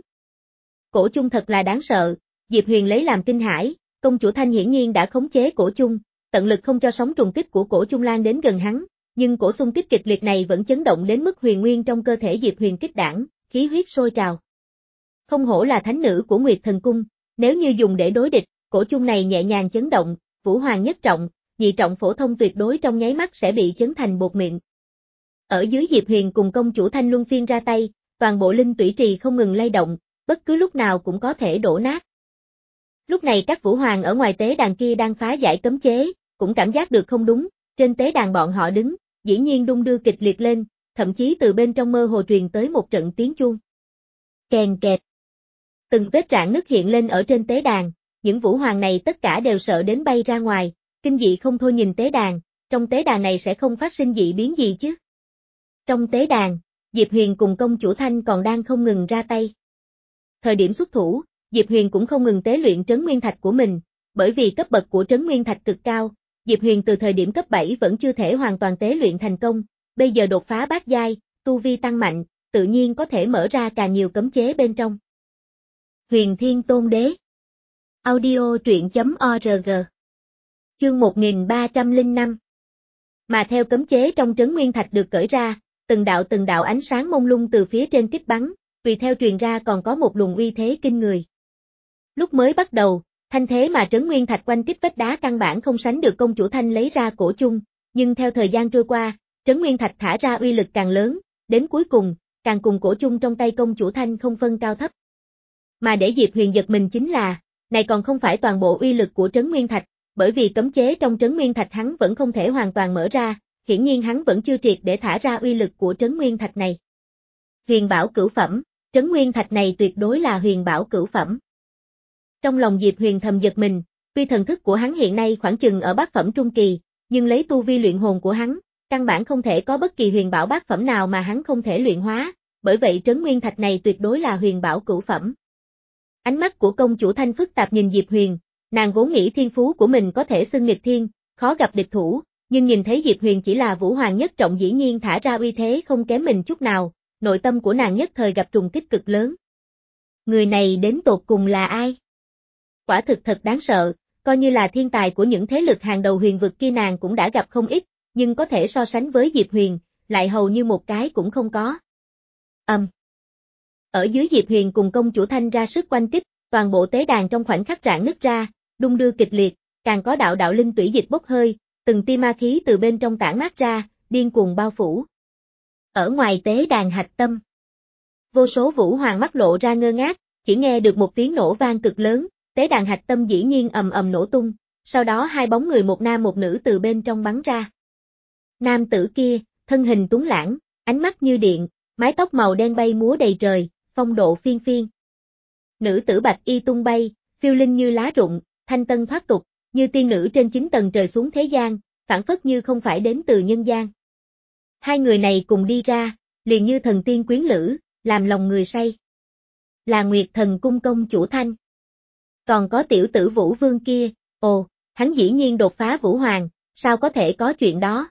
Cổ chung thật là đáng sợ, Diệp Huyền lấy làm kinh hãi, công chủ Thanh hiển nhiên đã khống chế cổ chung, tận lực không cho sóng trùng kích của cổ chung lan đến gần hắn, nhưng cổ xung kích kịch liệt này vẫn chấn động đến mức huyền nguyên trong cơ thể Diệp Huyền kích đảng, khí huyết sôi trào. Không hổ là thánh nữ của Nguyệt Thần Cung, nếu như dùng để đối địch, cổ chung này nhẹ nhàng chấn động, vũ hoàng nhất trọng, nhị trọng phổ thông tuyệt đối trong nháy mắt sẽ bị chấn thành bột mịn. Ở dưới Diệp Huyền cùng công chủ Thanh luân phiên ra tay, toàn bộ linh tủy trì không ngừng lay động, bất cứ lúc nào cũng có thể đổ nát. Lúc này các vũ hoàng ở ngoài tế đàn kia đang phá giải cấm chế, cũng cảm giác được không đúng, trên tế đàn bọn họ đứng, dĩ nhiên đung đưa kịch liệt lên, thậm chí từ bên trong mơ hồ truyền tới một trận tiếng chuông. Kèn kẹt. Từng vết rạn nứt hiện lên ở trên tế đàn, những vũ hoàng này tất cả đều sợ đến bay ra ngoài, kinh dị không thôi nhìn tế đàn, trong tế đàn này sẽ không phát sinh dị biến gì chứ. Trong tế đàn, Diệp Huyền cùng công chủ Thanh còn đang không ngừng ra tay. Thời điểm xuất thủ, Diệp Huyền cũng không ngừng tế luyện trấn nguyên thạch của mình, bởi vì cấp bậc của trấn nguyên thạch cực cao, Diệp Huyền từ thời điểm cấp bảy vẫn chưa thể hoàn toàn tế luyện thành công, bây giờ đột phá bát giai, tu vi tăng mạnh, tự nhiên có thể mở ra càng nhiều cấm chế bên trong. Huyền Thiên Tôn Đế. Audio truyện chấm org. Chương một nghìn ba trăm lẻ năm. Mà theo cấm chế trong trấn nguyên thạch được cởi ra, từng đạo từng đạo ánh sáng mông lung từ phía trên kích bắn, tùy theo truyền ra còn có một luồng uy thế kinh người. Lúc mới bắt đầu, thanh thế mà trấn nguyên thạch quanh kích vách đá căn bản không sánh được công chủ Thanh lấy ra cổ chung, nhưng theo thời gian trôi qua, trấn nguyên thạch thả ra uy lực càng lớn, đến cuối cùng, càng cùng cổ chung trong tay công chủ Thanh không phân cao thấp. Mà để Diệp Huyền giật mình chính là, này còn không phải toàn bộ uy lực của Trấn Nguyên Thạch, bởi vì cấm chế trong Trấn Nguyên Thạch hắn vẫn không thể hoàn toàn mở ra, hiển nhiên hắn vẫn chưa triệt để thả ra uy lực của Trấn Nguyên Thạch này. Huyền bảo cửu phẩm, Trấn Nguyên Thạch này tuyệt đối là huyền bảo cửu phẩm. Trong lòng Diệp Huyền thầm giật mình, tuy thần thức của hắn hiện nay khoảng chừng ở bát phẩm trung kỳ, nhưng lấy tu vi luyện hồn của hắn, căn bản không thể có bất kỳ huyền bảo bát phẩm nào mà hắn không thể luyện hóa, bởi vậy Trấn Nguyên Thạch này tuyệt đối là huyền bảo cửu phẩm. Ánh mắt của công chủ Thanh phức tạp nhìn Diệp Huyền, nàng vốn nghĩ thiên phú của mình có thể xưng nghịch thiên, khó gặp địch thủ, nhưng nhìn thấy Diệp Huyền chỉ là vũ hoàng nhất trọng dĩ nhiên thả ra uy thế không kém mình chút nào, nội tâm của nàng nhất thời gặp trùng kích cực lớn. Người này đến tột cùng là ai? Quả thực thật đáng sợ, coi như là thiên tài của những thế lực hàng đầu huyền vực kia nàng cũng đã gặp không ít, nhưng có thể so sánh với Diệp Huyền, lại hầu như một cái cũng không có. Âm. Um. Ở dưới Diệp Huyền cùng công chủ Thanh ra sức quanh kích, toàn bộ tế đàn trong khoảnh khắc rạn nứt ra, đung đưa kịch liệt, càng có đạo đạo linh tủy dịch bốc hơi, từng tia ma khí từ bên trong tản mát ra, điên cuồng bao phủ. Ở ngoài tế đàn hạch tâm, vô số vũ hoàng mắt lộ ra ngơ ngác, chỉ nghe được một tiếng nổ vang cực lớn, tế đàn hạch tâm dĩ nhiên ầm ầm nổ tung, sau đó hai bóng người một nam một nữ từ bên trong bắn ra. Nam tử kia, thân hình tuấn lãng, ánh mắt như điện, mái tóc màu đen bay múa đầy trời, phong độ phiên phiên. Nữ tử bạch y tung bay, phiêu linh như lá rụng, thanh tân thoát tục, như tiên nữ trên chín tầng trời xuống thế gian, phảng phất như không phải đến từ nhân gian. Hai người này cùng đi ra, liền như thần tiên quyến lữ, làm lòng người say. Là Nguyệt Thần Cung công chủ Thanh. Còn có tiểu tử Vũ Vương kia, ồ, hắn dĩ nhiên đột phá Vũ Hoàng, sao có thể có chuyện đó?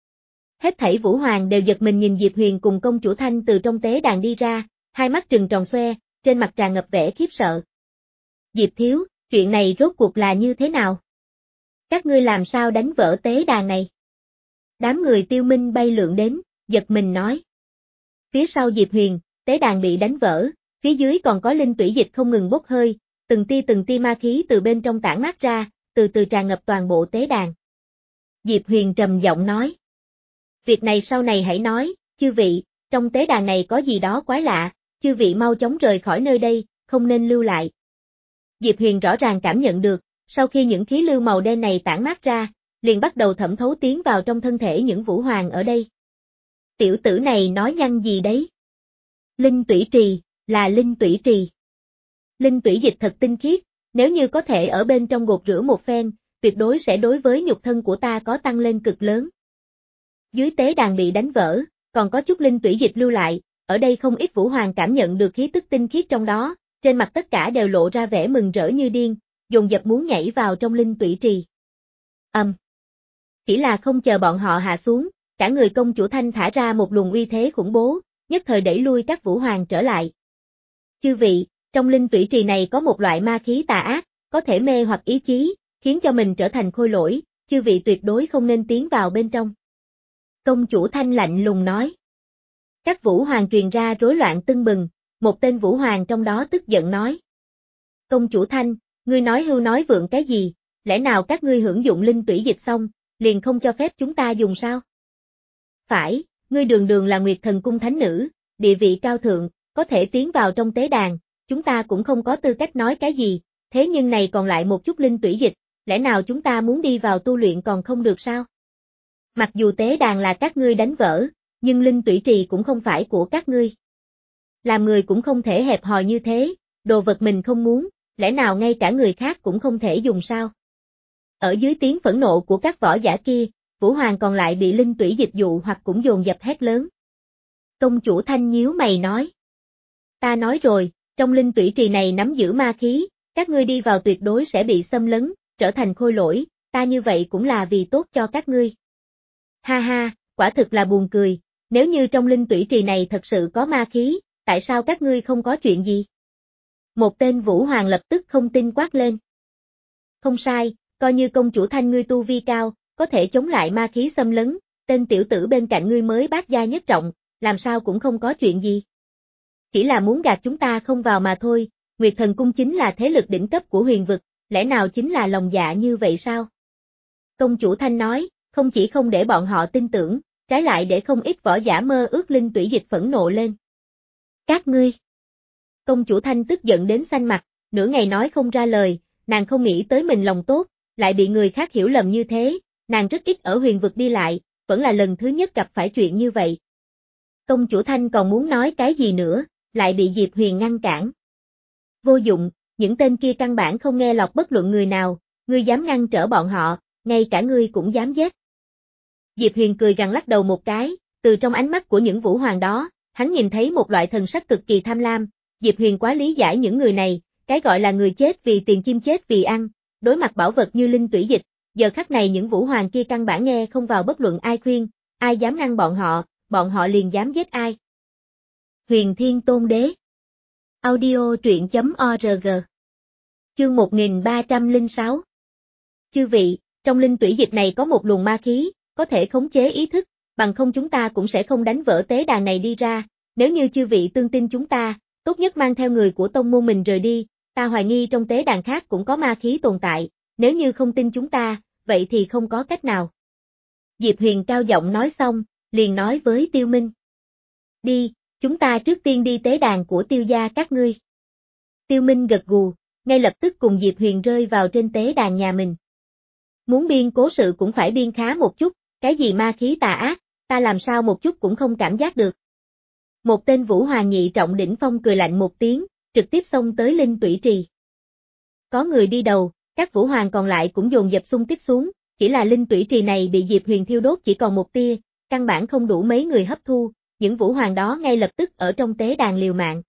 Hết thảy Vũ Hoàng đều giật mình nhìn Diệp Huyền cùng công chủ Thanh từ trong tế đàn đi ra, hai mắt trừng tròn xoe, trên mặt tràn ngập vẻ khiếp sợ. Diệp thiếu, chuyện này rốt cuộc là như thế nào? Các ngươi làm sao đánh vỡ tế đàn này? Đám người Tiêu Minh bay lượn đến, giật mình nói. Phía sau Diệp Huyền, tế đàn bị đánh vỡ, phía dưới còn có linh tủy dịch không ngừng bốc hơi, từng tia từng tia ma khí từ bên trong tản mát ra, từ từ tràn ngập toàn bộ tế đàn. Diệp Huyền trầm giọng nói. Việc này sau này hãy nói, chư vị, trong tế đàn này có gì đó quái lạ, chư vị mau chóng rời khỏi nơi đây, không nên lưu lại. Diệp Huyền rõ ràng cảm nhận được, sau khi những khí lưu màu đen này tản mát ra, liền bắt đầu thẩm thấu tiến vào trong thân thể những vũ hoàng ở đây. Tiểu tử này nói nhăng gì đấy? Linh tủy trì, là linh tủy trì. Linh tủy dịch thật tinh khiết, nếu như có thể ở bên trong gột rửa một phen, tuyệt đối sẽ đối với nhục thân của ta có tăng lên cực lớn. Dưới tế đàn bị đánh vỡ, còn có chút linh tủy dịch lưu lại, ở đây không ít vũ hoàng cảm nhận được khí tức tinh khiết trong đó, trên mặt tất cả đều lộ ra vẻ mừng rỡ như điên, dồn dập muốn nhảy vào trong linh tủy trì. Âm. Um. Chỉ là không chờ bọn họ hạ xuống, cả người công chủ Thanh thả ra một luồng uy thế khủng bố, nhất thời đẩy lui các vũ hoàng trở lại. Chư vị, trong linh tủy trì này có một loại ma khí tà ác, có thể mê hoặc ý chí, khiến cho mình trở thành khôi lỗi, chư vị tuyệt đối không nên tiến vào bên trong. Công chủ Thanh lạnh lùng nói. Các vũ hoàng truyền ra rối loạn tưng bừng, một tên vũ hoàng trong đó tức giận nói. Công chủ Thanh, ngươi nói hưu nói vượng cái gì, lẽ nào các ngươi hưởng dụng linh tủy dịch xong, liền không cho phép chúng ta dùng sao? Phải, ngươi đường đường là Nguyệt Thần Cung thánh nữ, địa vị cao thượng, có thể tiến vào trong tế đàn, chúng ta cũng không có tư cách nói cái gì, thế nhưng này còn lại một chút linh tủy dịch, lẽ nào chúng ta muốn đi vào tu luyện còn không được sao? Mặc dù tế đàn là các ngươi đánh vỡ, nhưng linh tủy trì cũng không phải của các ngươi. Làm người cũng không thể hẹp hòi như thế, đồ vật mình không muốn, lẽ nào ngay cả người khác cũng không thể dùng sao? Ở dưới tiếng phẫn nộ của các võ giả kia, vũ hoàng còn lại bị linh tủy dịch dụ hoặc cũng dồn dập hét lớn. Công chủ Thanh nhíu mày nói. Ta nói rồi, trong linh tủy trì này nắm giữ ma khí, các ngươi đi vào tuyệt đối sẽ bị xâm lấn, trở thành khôi lỗi, ta như vậy cũng là vì tốt cho các ngươi. Ha ha, quả thực là buồn cười, nếu như trong linh tủy trì này thật sự có ma khí, tại sao các ngươi không có chuyện gì? Một tên vũ hoàng lập tức không tin quát lên. Không sai, coi như công chủ Thanh ngươi tu vi cao, có thể chống lại ma khí xâm lấn, tên tiểu tử bên cạnh ngươi mới bát gia nhất trọng, làm sao cũng không có chuyện gì. Chỉ là muốn gạt chúng ta không vào mà thôi, Nguyệt Thần Cung chính là thế lực đỉnh cấp của huyền vực, lẽ nào chính là lòng dạ như vậy sao? Công chủ Thanh nói, không chỉ không để bọn họ tin tưởng, trái lại để không ít võ giả mơ ước linh tủy dịch phẫn nộ lên. Các ngươi! Công chủ Thanh tức giận đến xanh mặt, nửa ngày nói không ra lời, nàng không nghĩ tới mình lòng tốt, lại bị người khác hiểu lầm như thế, nàng rất ít ở huyền vực đi lại, vẫn là lần thứ nhất gặp phải chuyện như vậy. Công chủ Thanh còn muốn nói cái gì nữa, lại bị Diệp Huyền ngăn cản. Vô dụng, những tên kia căn bản không nghe lọt bất luận người nào, ngươi dám ngăn trở bọn họ, ngay cả ngươi cũng dám giết. Diệp Huyền cười gằn lắc đầu một cái, từ trong ánh mắt của những vũ hoàng đó, hắn nhìn thấy một loại thần sắc cực kỳ tham lam, Diệp Huyền quá lý giải những người này, cái gọi là người chết vì tiền chim chết vì ăn, đối mặt bảo vật như linh tủy dịch, giờ khắc này những vũ hoàng kia căn bản nghe không vào bất luận ai khuyên, ai dám ngăn bọn họ, bọn họ liền dám giết ai. Huyền Thiên Tôn Đế Audio truyện chấm org Chương một nghìn ba trăm lẻ sáu Chư vị, trong linh tủy dịch này có một luồng ma khí, có thể khống chế ý thức, bằng không chúng ta cũng sẽ không đánh vỡ tế đàn này đi ra, nếu như chư vị tương tin chúng ta, tốt nhất mang theo người của tông môn mình rời đi, ta hoài nghi trong tế đàn khác cũng có ma khí tồn tại, nếu như không tin chúng ta, vậy thì không có cách nào. Diệp Huyền cao giọng nói xong, liền nói với Tiêu Minh. Đi, chúng ta trước tiên đi tế đàn của Tiêu gia các ngươi. Tiêu Minh gật gù, ngay lập tức cùng Diệp Huyền rơi vào trên tế đàn nhà mình. Muốn biên cố sự cũng phải biên khá một chút, cái gì ma khí tà ác, ta làm sao một chút cũng không cảm giác được. Một tên vũ hoàng nhị trọng đỉnh phong cười lạnh một tiếng, trực tiếp xông tới linh tủy trì. Có người đi đầu, các vũ hoàng còn lại cũng dồn dập xung kích xuống, chỉ là linh tủy trì này bị Diệp Huyền thiêu đốt chỉ còn một tia, căn bản không đủ mấy người hấp thu, những vũ hoàng đó ngay lập tức ở trong tế đàn liều mạng.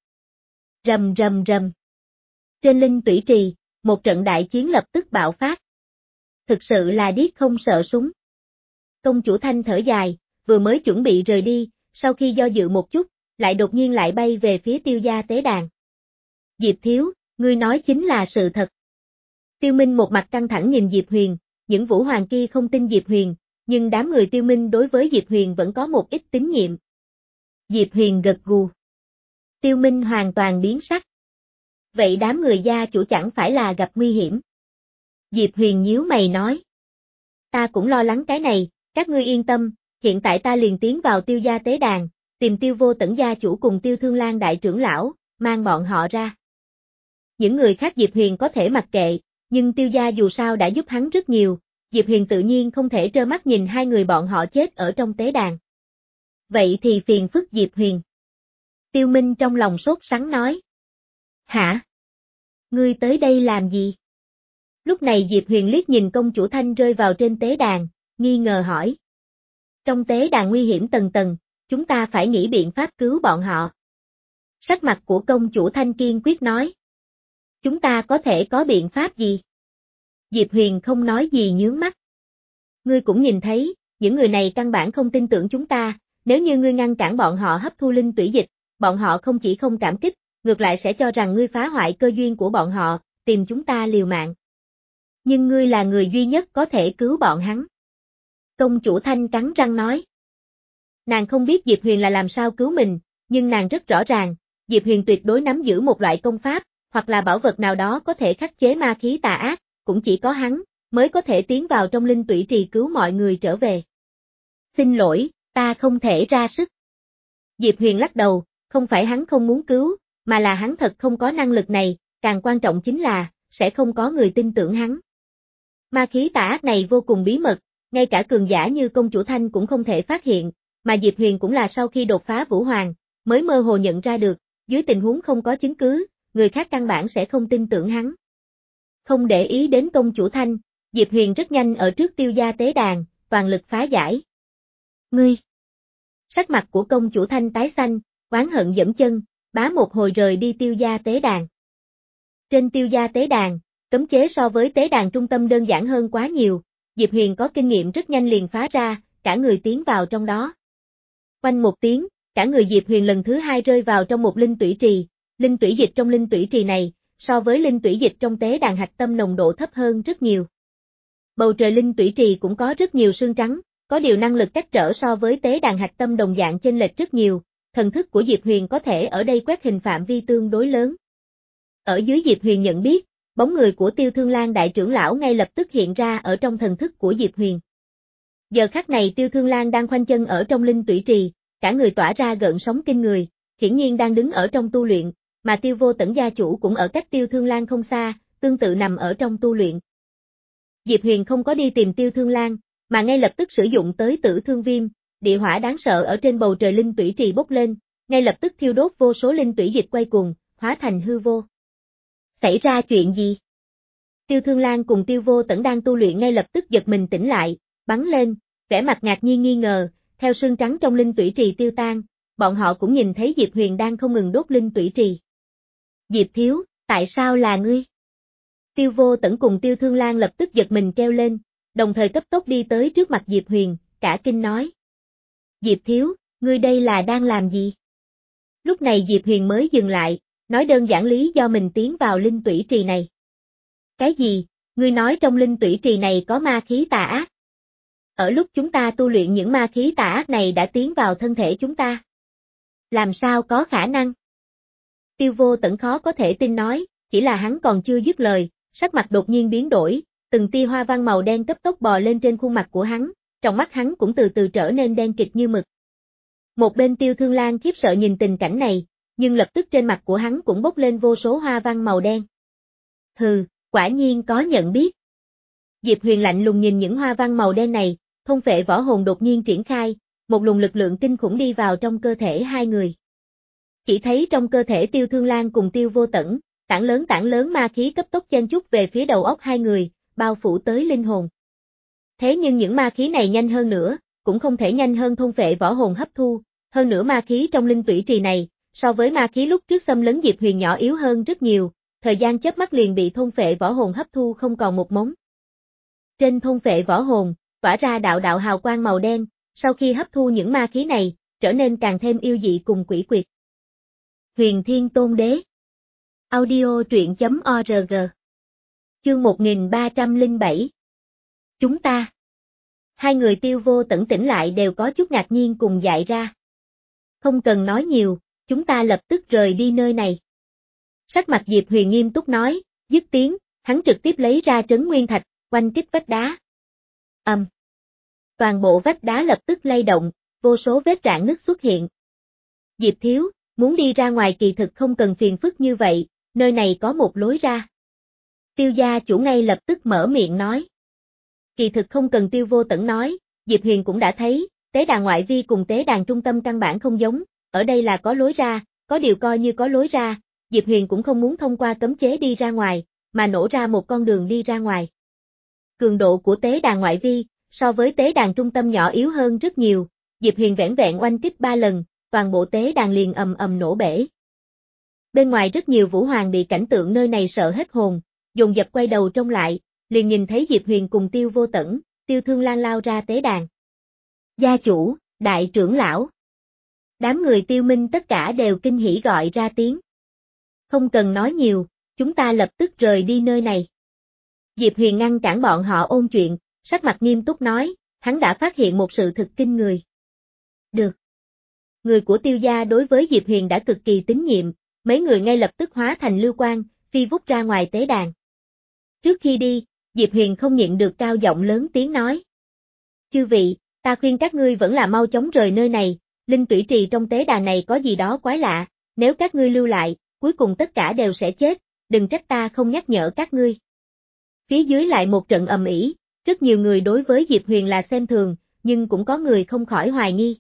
Rầm rầm rầm. Trên linh tủy trì, một trận đại chiến lập tức bạo phát. Thực sự là điếc không sợ súng. Công chủ Thanh thở dài, vừa mới chuẩn bị rời đi, sau khi do dự một chút, lại đột nhiên lại bay về phía Tiêu gia tế đàn. Diệp thiếu, ngươi nói chính là sự thật. Tiêu Minh một mặt căng thẳng nhìn Diệp Huyền, những vũ hoàng kia không tin Diệp Huyền, nhưng đám người Tiêu Minh đối với Diệp Huyền vẫn có một ít tín nhiệm. Diệp Huyền gật gù. Tiêu Minh hoàn toàn biến sắc. Vậy đám người gia chủ chẳng phải là gặp nguy hiểm? Diệp Huyền nhíu mày nói. Ta cũng lo lắng cái này, các ngươi yên tâm, hiện tại ta liền tiến vào Tiêu gia tế đàn, tìm Tiêu Vô Tẩn gia chủ cùng Tiêu Thương Lan đại trưởng lão, mang bọn họ ra. Những người khác Diệp Huyền có thể mặc kệ, nhưng Tiêu gia dù sao đã giúp hắn rất nhiều, Diệp Huyền tự nhiên không thể trơ mắt nhìn hai người bọn họ chết ở trong tế đàn. Vậy thì phiền phức Diệp Huyền. Tiêu Minh trong lòng sốt sắng nói. Hả? Ngươi tới đây làm gì? Lúc này Diệp Huyền liếc nhìn công chủ Thanh rơi vào trên tế đàn, nghi ngờ hỏi. Trong tế đàn nguy hiểm tầng tầng, chúng ta phải nghĩ biện pháp cứu bọn họ. Sắc mặt của công chủ Thanh kiên quyết nói. Chúng ta có thể có biện pháp gì? Diệp Huyền không nói gì nhướng mắt. Ngươi cũng nhìn thấy, những người này căn bản không tin tưởng chúng ta, nếu như ngươi ngăn cản bọn họ hấp thu linh tủy dịch, bọn họ không chỉ không cảm kích, ngược lại sẽ cho rằng ngươi phá hoại cơ duyên của bọn họ, tìm chúng ta liều mạng. Nhưng ngươi là người duy nhất có thể cứu bọn hắn. Công chủ Thanh cắn răng nói. Nàng không biết Diệp Huyền là làm sao cứu mình, nhưng nàng rất rõ ràng, Diệp Huyền tuyệt đối nắm giữ một loại công pháp, hoặc là bảo vật nào đó có thể khắc chế ma khí tà ác, cũng chỉ có hắn, mới có thể tiến vào trong linh tủy trì cứu mọi người trở về. Xin lỗi, ta không thể ra sức. Diệp Huyền lắc đầu, không phải hắn không muốn cứu, mà là hắn thật không có năng lực này, càng quan trọng chính là, sẽ không có người tin tưởng hắn. Ma khí tà ác này vô cùng bí mật, ngay cả cường giả như công chủ Thanh cũng không thể phát hiện, mà Diệp Huyền cũng là sau khi đột phá Vũ Hoàng, mới mơ hồ nhận ra được, dưới tình huống không có chứng cứ, người khác căn bản sẽ không tin tưởng hắn. Không để ý đến công chủ Thanh, Diệp Huyền rất nhanh ở trước Tiêu gia tế đàn, toàn lực phá giải. Ngươi! Sắc mặt của công chủ Thanh tái xanh, oán hận giẫm chân, bá một hồi rời đi Tiêu gia tế đàn. Trên Tiêu gia tế đàn, cấm chế so với tế đàn trung tâm đơn giản hơn quá nhiều, Diệp Huyền có kinh nghiệm rất nhanh liền phá ra, cả người tiến vào trong đó. Quanh một tiếng, cả người Diệp Huyền lần thứ hai rơi vào trong một linh tủy trì, linh tủy dịch trong linh tủy trì này, so với linh tủy dịch trong tế đàn hạch tâm nồng độ thấp hơn rất nhiều. Bầu trời linh tủy trì cũng có rất nhiều sương trắng, có điều năng lực cách trở so với tế đàn hạch tâm đồng dạng chênh lệch rất nhiều, thần thức của Diệp Huyền có thể ở đây quét hình phạm vi tương đối lớn. Ở dưới Diệp Huyền nhận biết, bóng người của Tiêu Thương Lan đại trưởng lão ngay lập tức hiện ra ở trong thần thức của Diệp Huyền. Giờ khắc này Tiêu Thương Lan đang khoanh chân ở trong linh tủy trì, cả người tỏa ra gợn sóng kinh người, hiển nhiên đang đứng ở trong tu luyện, mà Tiêu Vô Tẩn gia chủ cũng ở cách Tiêu Thương Lan không xa, tương tự nằm ở trong tu luyện. Diệp Huyền không có đi tìm Tiêu Thương Lan, mà ngay lập tức sử dụng tới Tử Thương Viêm, địa hỏa đáng sợ ở trên bầu trời linh tủy trì bốc lên, ngay lập tức thiêu đốt vô số linh tủy dịch quay cuồng, hóa thành hư vô. Xảy ra chuyện gì? Tiêu Thương Lan cùng Tiêu Vô Tẩn đang tu luyện ngay lập tức giật mình tỉnh lại, bắn lên, vẻ mặt ngạc nhiên nghi ngờ, theo sương trắng trong linh tủy trì tiêu tan, bọn họ cũng nhìn thấy Diệp Huyền đang không ngừng đốt linh tủy trì. Diệp thiếu, tại sao là ngươi? Tiêu Vô Tẩn cùng Tiêu Thương Lan lập tức giật mình kêu lên, đồng thời cấp tốc đi tới trước mặt Diệp Huyền, cả kinh nói. Diệp thiếu, ngươi đây là đang làm gì? Lúc này Diệp Huyền mới dừng lại, nói đơn giản lý do mình tiến vào linh tủy trì này. Cái gì? Ngươi nói trong linh tủy trì này có ma khí tà ác? Ở lúc chúng ta tu luyện những ma khí tà ác này đã tiến vào thân thể chúng ta. Làm sao có khả năng? Tiêu Vô Tẩn khó có thể tin nói, chỉ là hắn còn chưa dứt lời, sắc mặt đột nhiên biến đổi, từng tia hoa văn màu đen cấp tốc bò lên trên khuôn mặt của hắn, trong mắt hắn cũng từ từ trở nên đen kịt như mực. Một bên Tiêu Thương Lan khiếp sợ nhìn tình cảnh này, nhưng lập tức trên mặt của hắn cũng bốc lên vô số hoa văn màu đen. Hừ, quả nhiên có nhận biết. Diệp Huyền lạnh lùng nhìn những hoa văn màu đen này, thôn phệ võ hồn đột nhiên triển khai, một luồng lực lượng kinh khủng đi vào trong cơ thể hai người. Chỉ thấy trong cơ thể Tiêu Thương Lan cùng Tiêu Vô Tẩn, tảng lớn tảng lớn ma khí cấp tốc chen chúc về phía đầu óc hai người, bao phủ tới linh hồn. Thế nhưng những ma khí này nhanh hơn nữa, cũng không thể nhanh hơn thôn phệ võ hồn hấp thu, hơn nữa ma khí trong linh tủy trì này, so với ma khí lúc trước xâm lấn Diệp Huyền nhỏ yếu hơn rất nhiều, thời gian chớp mắt liền bị thôn phệ võ hồn hấp thu không còn một mống. Trên thôn phệ võ hồn, tỏa ra đạo đạo hào quang màu đen, sau khi hấp thu những ma khí này, trở nên càng thêm yêu dị cùng quỷ quyệt. Huyền Thiên Tôn Đế Audio truyện chấm org Chương một nghìn ba trăm lẻ bảy Chúng ta Hai người Tiêu Vô Tẩn tỉnh lại đều có chút ngạc nhiên cùng dại ra. Không cần nói nhiều, chúng ta lập tức rời đi nơi này. Sắc mặt Diệp Huyền nghiêm túc nói, dứt tiếng, hắn trực tiếp lấy ra trấn nguyên thạch, oanh kích vách đá. Ầm. Um. Toàn bộ vách đá lập tức lay động, vô số vết rạn nứt xuất hiện. Diệp thiếu, muốn đi ra ngoài kỳ thực không cần phiền phức như vậy, nơi này có một lối ra. Tiêu gia chủ ngay lập tức mở miệng nói. Kỳ thực không cần Tiêu Vô Tẩn nói, Diệp Huyền cũng đã thấy, tế đàn ngoại vi cùng tế đàn trung tâm căn bản không giống, ở đây là có lối ra, có điều coi như có lối ra, Diệp Huyền cũng không muốn thông qua cấm chế đi ra ngoài, mà nổ ra một con đường đi ra ngoài. Cường độ của tế đàn ngoại vi, so với tế đàn trung tâm nhỏ yếu hơn rất nhiều, Diệp Huyền vẻn vẹn oanh kích ba lần, toàn bộ tế đàn liền ầm ầm nổ bể. Bên ngoài rất nhiều vũ hoàng bị cảnh tượng nơi này sợ hết hồn, dồn dập quay đầu trông lại, liền nhìn thấy Diệp Huyền cùng Tiêu Vô Tẩn, Tiêu Thương Lan lao ra tế đàn. Gia chủ, đại trưởng lão. Đám người Tiêu Minh tất cả đều kinh hỉ gọi ra tiếng. Không cần nói nhiều, chúng ta lập tức rời đi nơi này. Diệp Huyền ngăn cản bọn họ ôn chuyện, sắc mặt nghiêm túc nói, hắn đã phát hiện một sự thực kinh người. Được. Người của Tiêu gia đối với Diệp Huyền đã cực kỳ tín nhiệm, mấy người ngay lập tức hóa thành lưu quang, phi vút ra ngoài tế đàn. Trước khi đi, Diệp Huyền không nhịn được cao giọng lớn tiếng nói. Chư vị, ta khuyên các ngươi vẫn là mau chóng rời nơi này, linh tủy trì trong tế đàn này có gì đó quái lạ, nếu các ngươi lưu lại, cuối cùng tất cả đều sẽ chết, đừng trách ta không nhắc nhở các ngươi. Phía dưới lại một trận ầm ĩ, rất nhiều người đối với Diệp Huyền là xem thường, nhưng cũng có người không khỏi hoài nghi.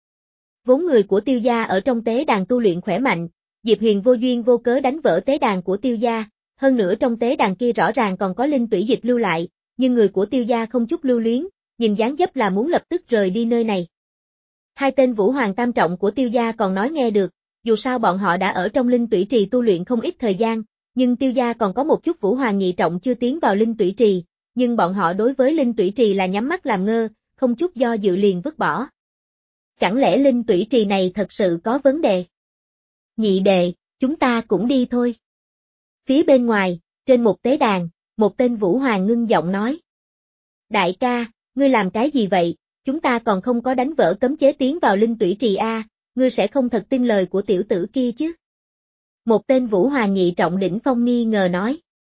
Vốn người của Tiêu gia ở trong tế đàn tu luyện khỏe mạnh, Diệp Huyền vô duyên vô cớ đánh vỡ tế đàn của Tiêu gia, hơn nữa trong tế đàn kia rõ ràng còn có linh tủy dịch lưu lại, nhưng người của Tiêu gia không chút lưu luyến, nhìn dáng dấp là muốn lập tức rời đi nơi này. Hai tên vũ hoàng tam trọng của Tiêu gia còn nói nghe được, dù sao bọn họ đã ở trong linh tủy trì tu luyện không ít thời gian, nhưng Tiêu gia còn có một chút vũ hoàng nhị trọng chưa tiến vào linh tủy trì, nhưng bọn họ đối với linh tủy trì là nhắm mắt làm ngơ, không chút do dự liền vứt bỏ. Chẳng lẽ linh tủy trì này thật sự có vấn đề? Nhị đệ, chúng ta cũng đi thôi. Phía bên ngoài, trên một tế đàn, một tên vũ hoàng ngưng giọng nói. Đại ca, ngươi làm cái gì vậy, chúng ta còn không có đánh vỡ cấm chế tiến vào linh tủy trì a, ngươi sẽ không thật tin lời của tiểu tử kia chứ? Một tên vũ hoàng nhị trọng đỉnh phong nghi ngờ nói.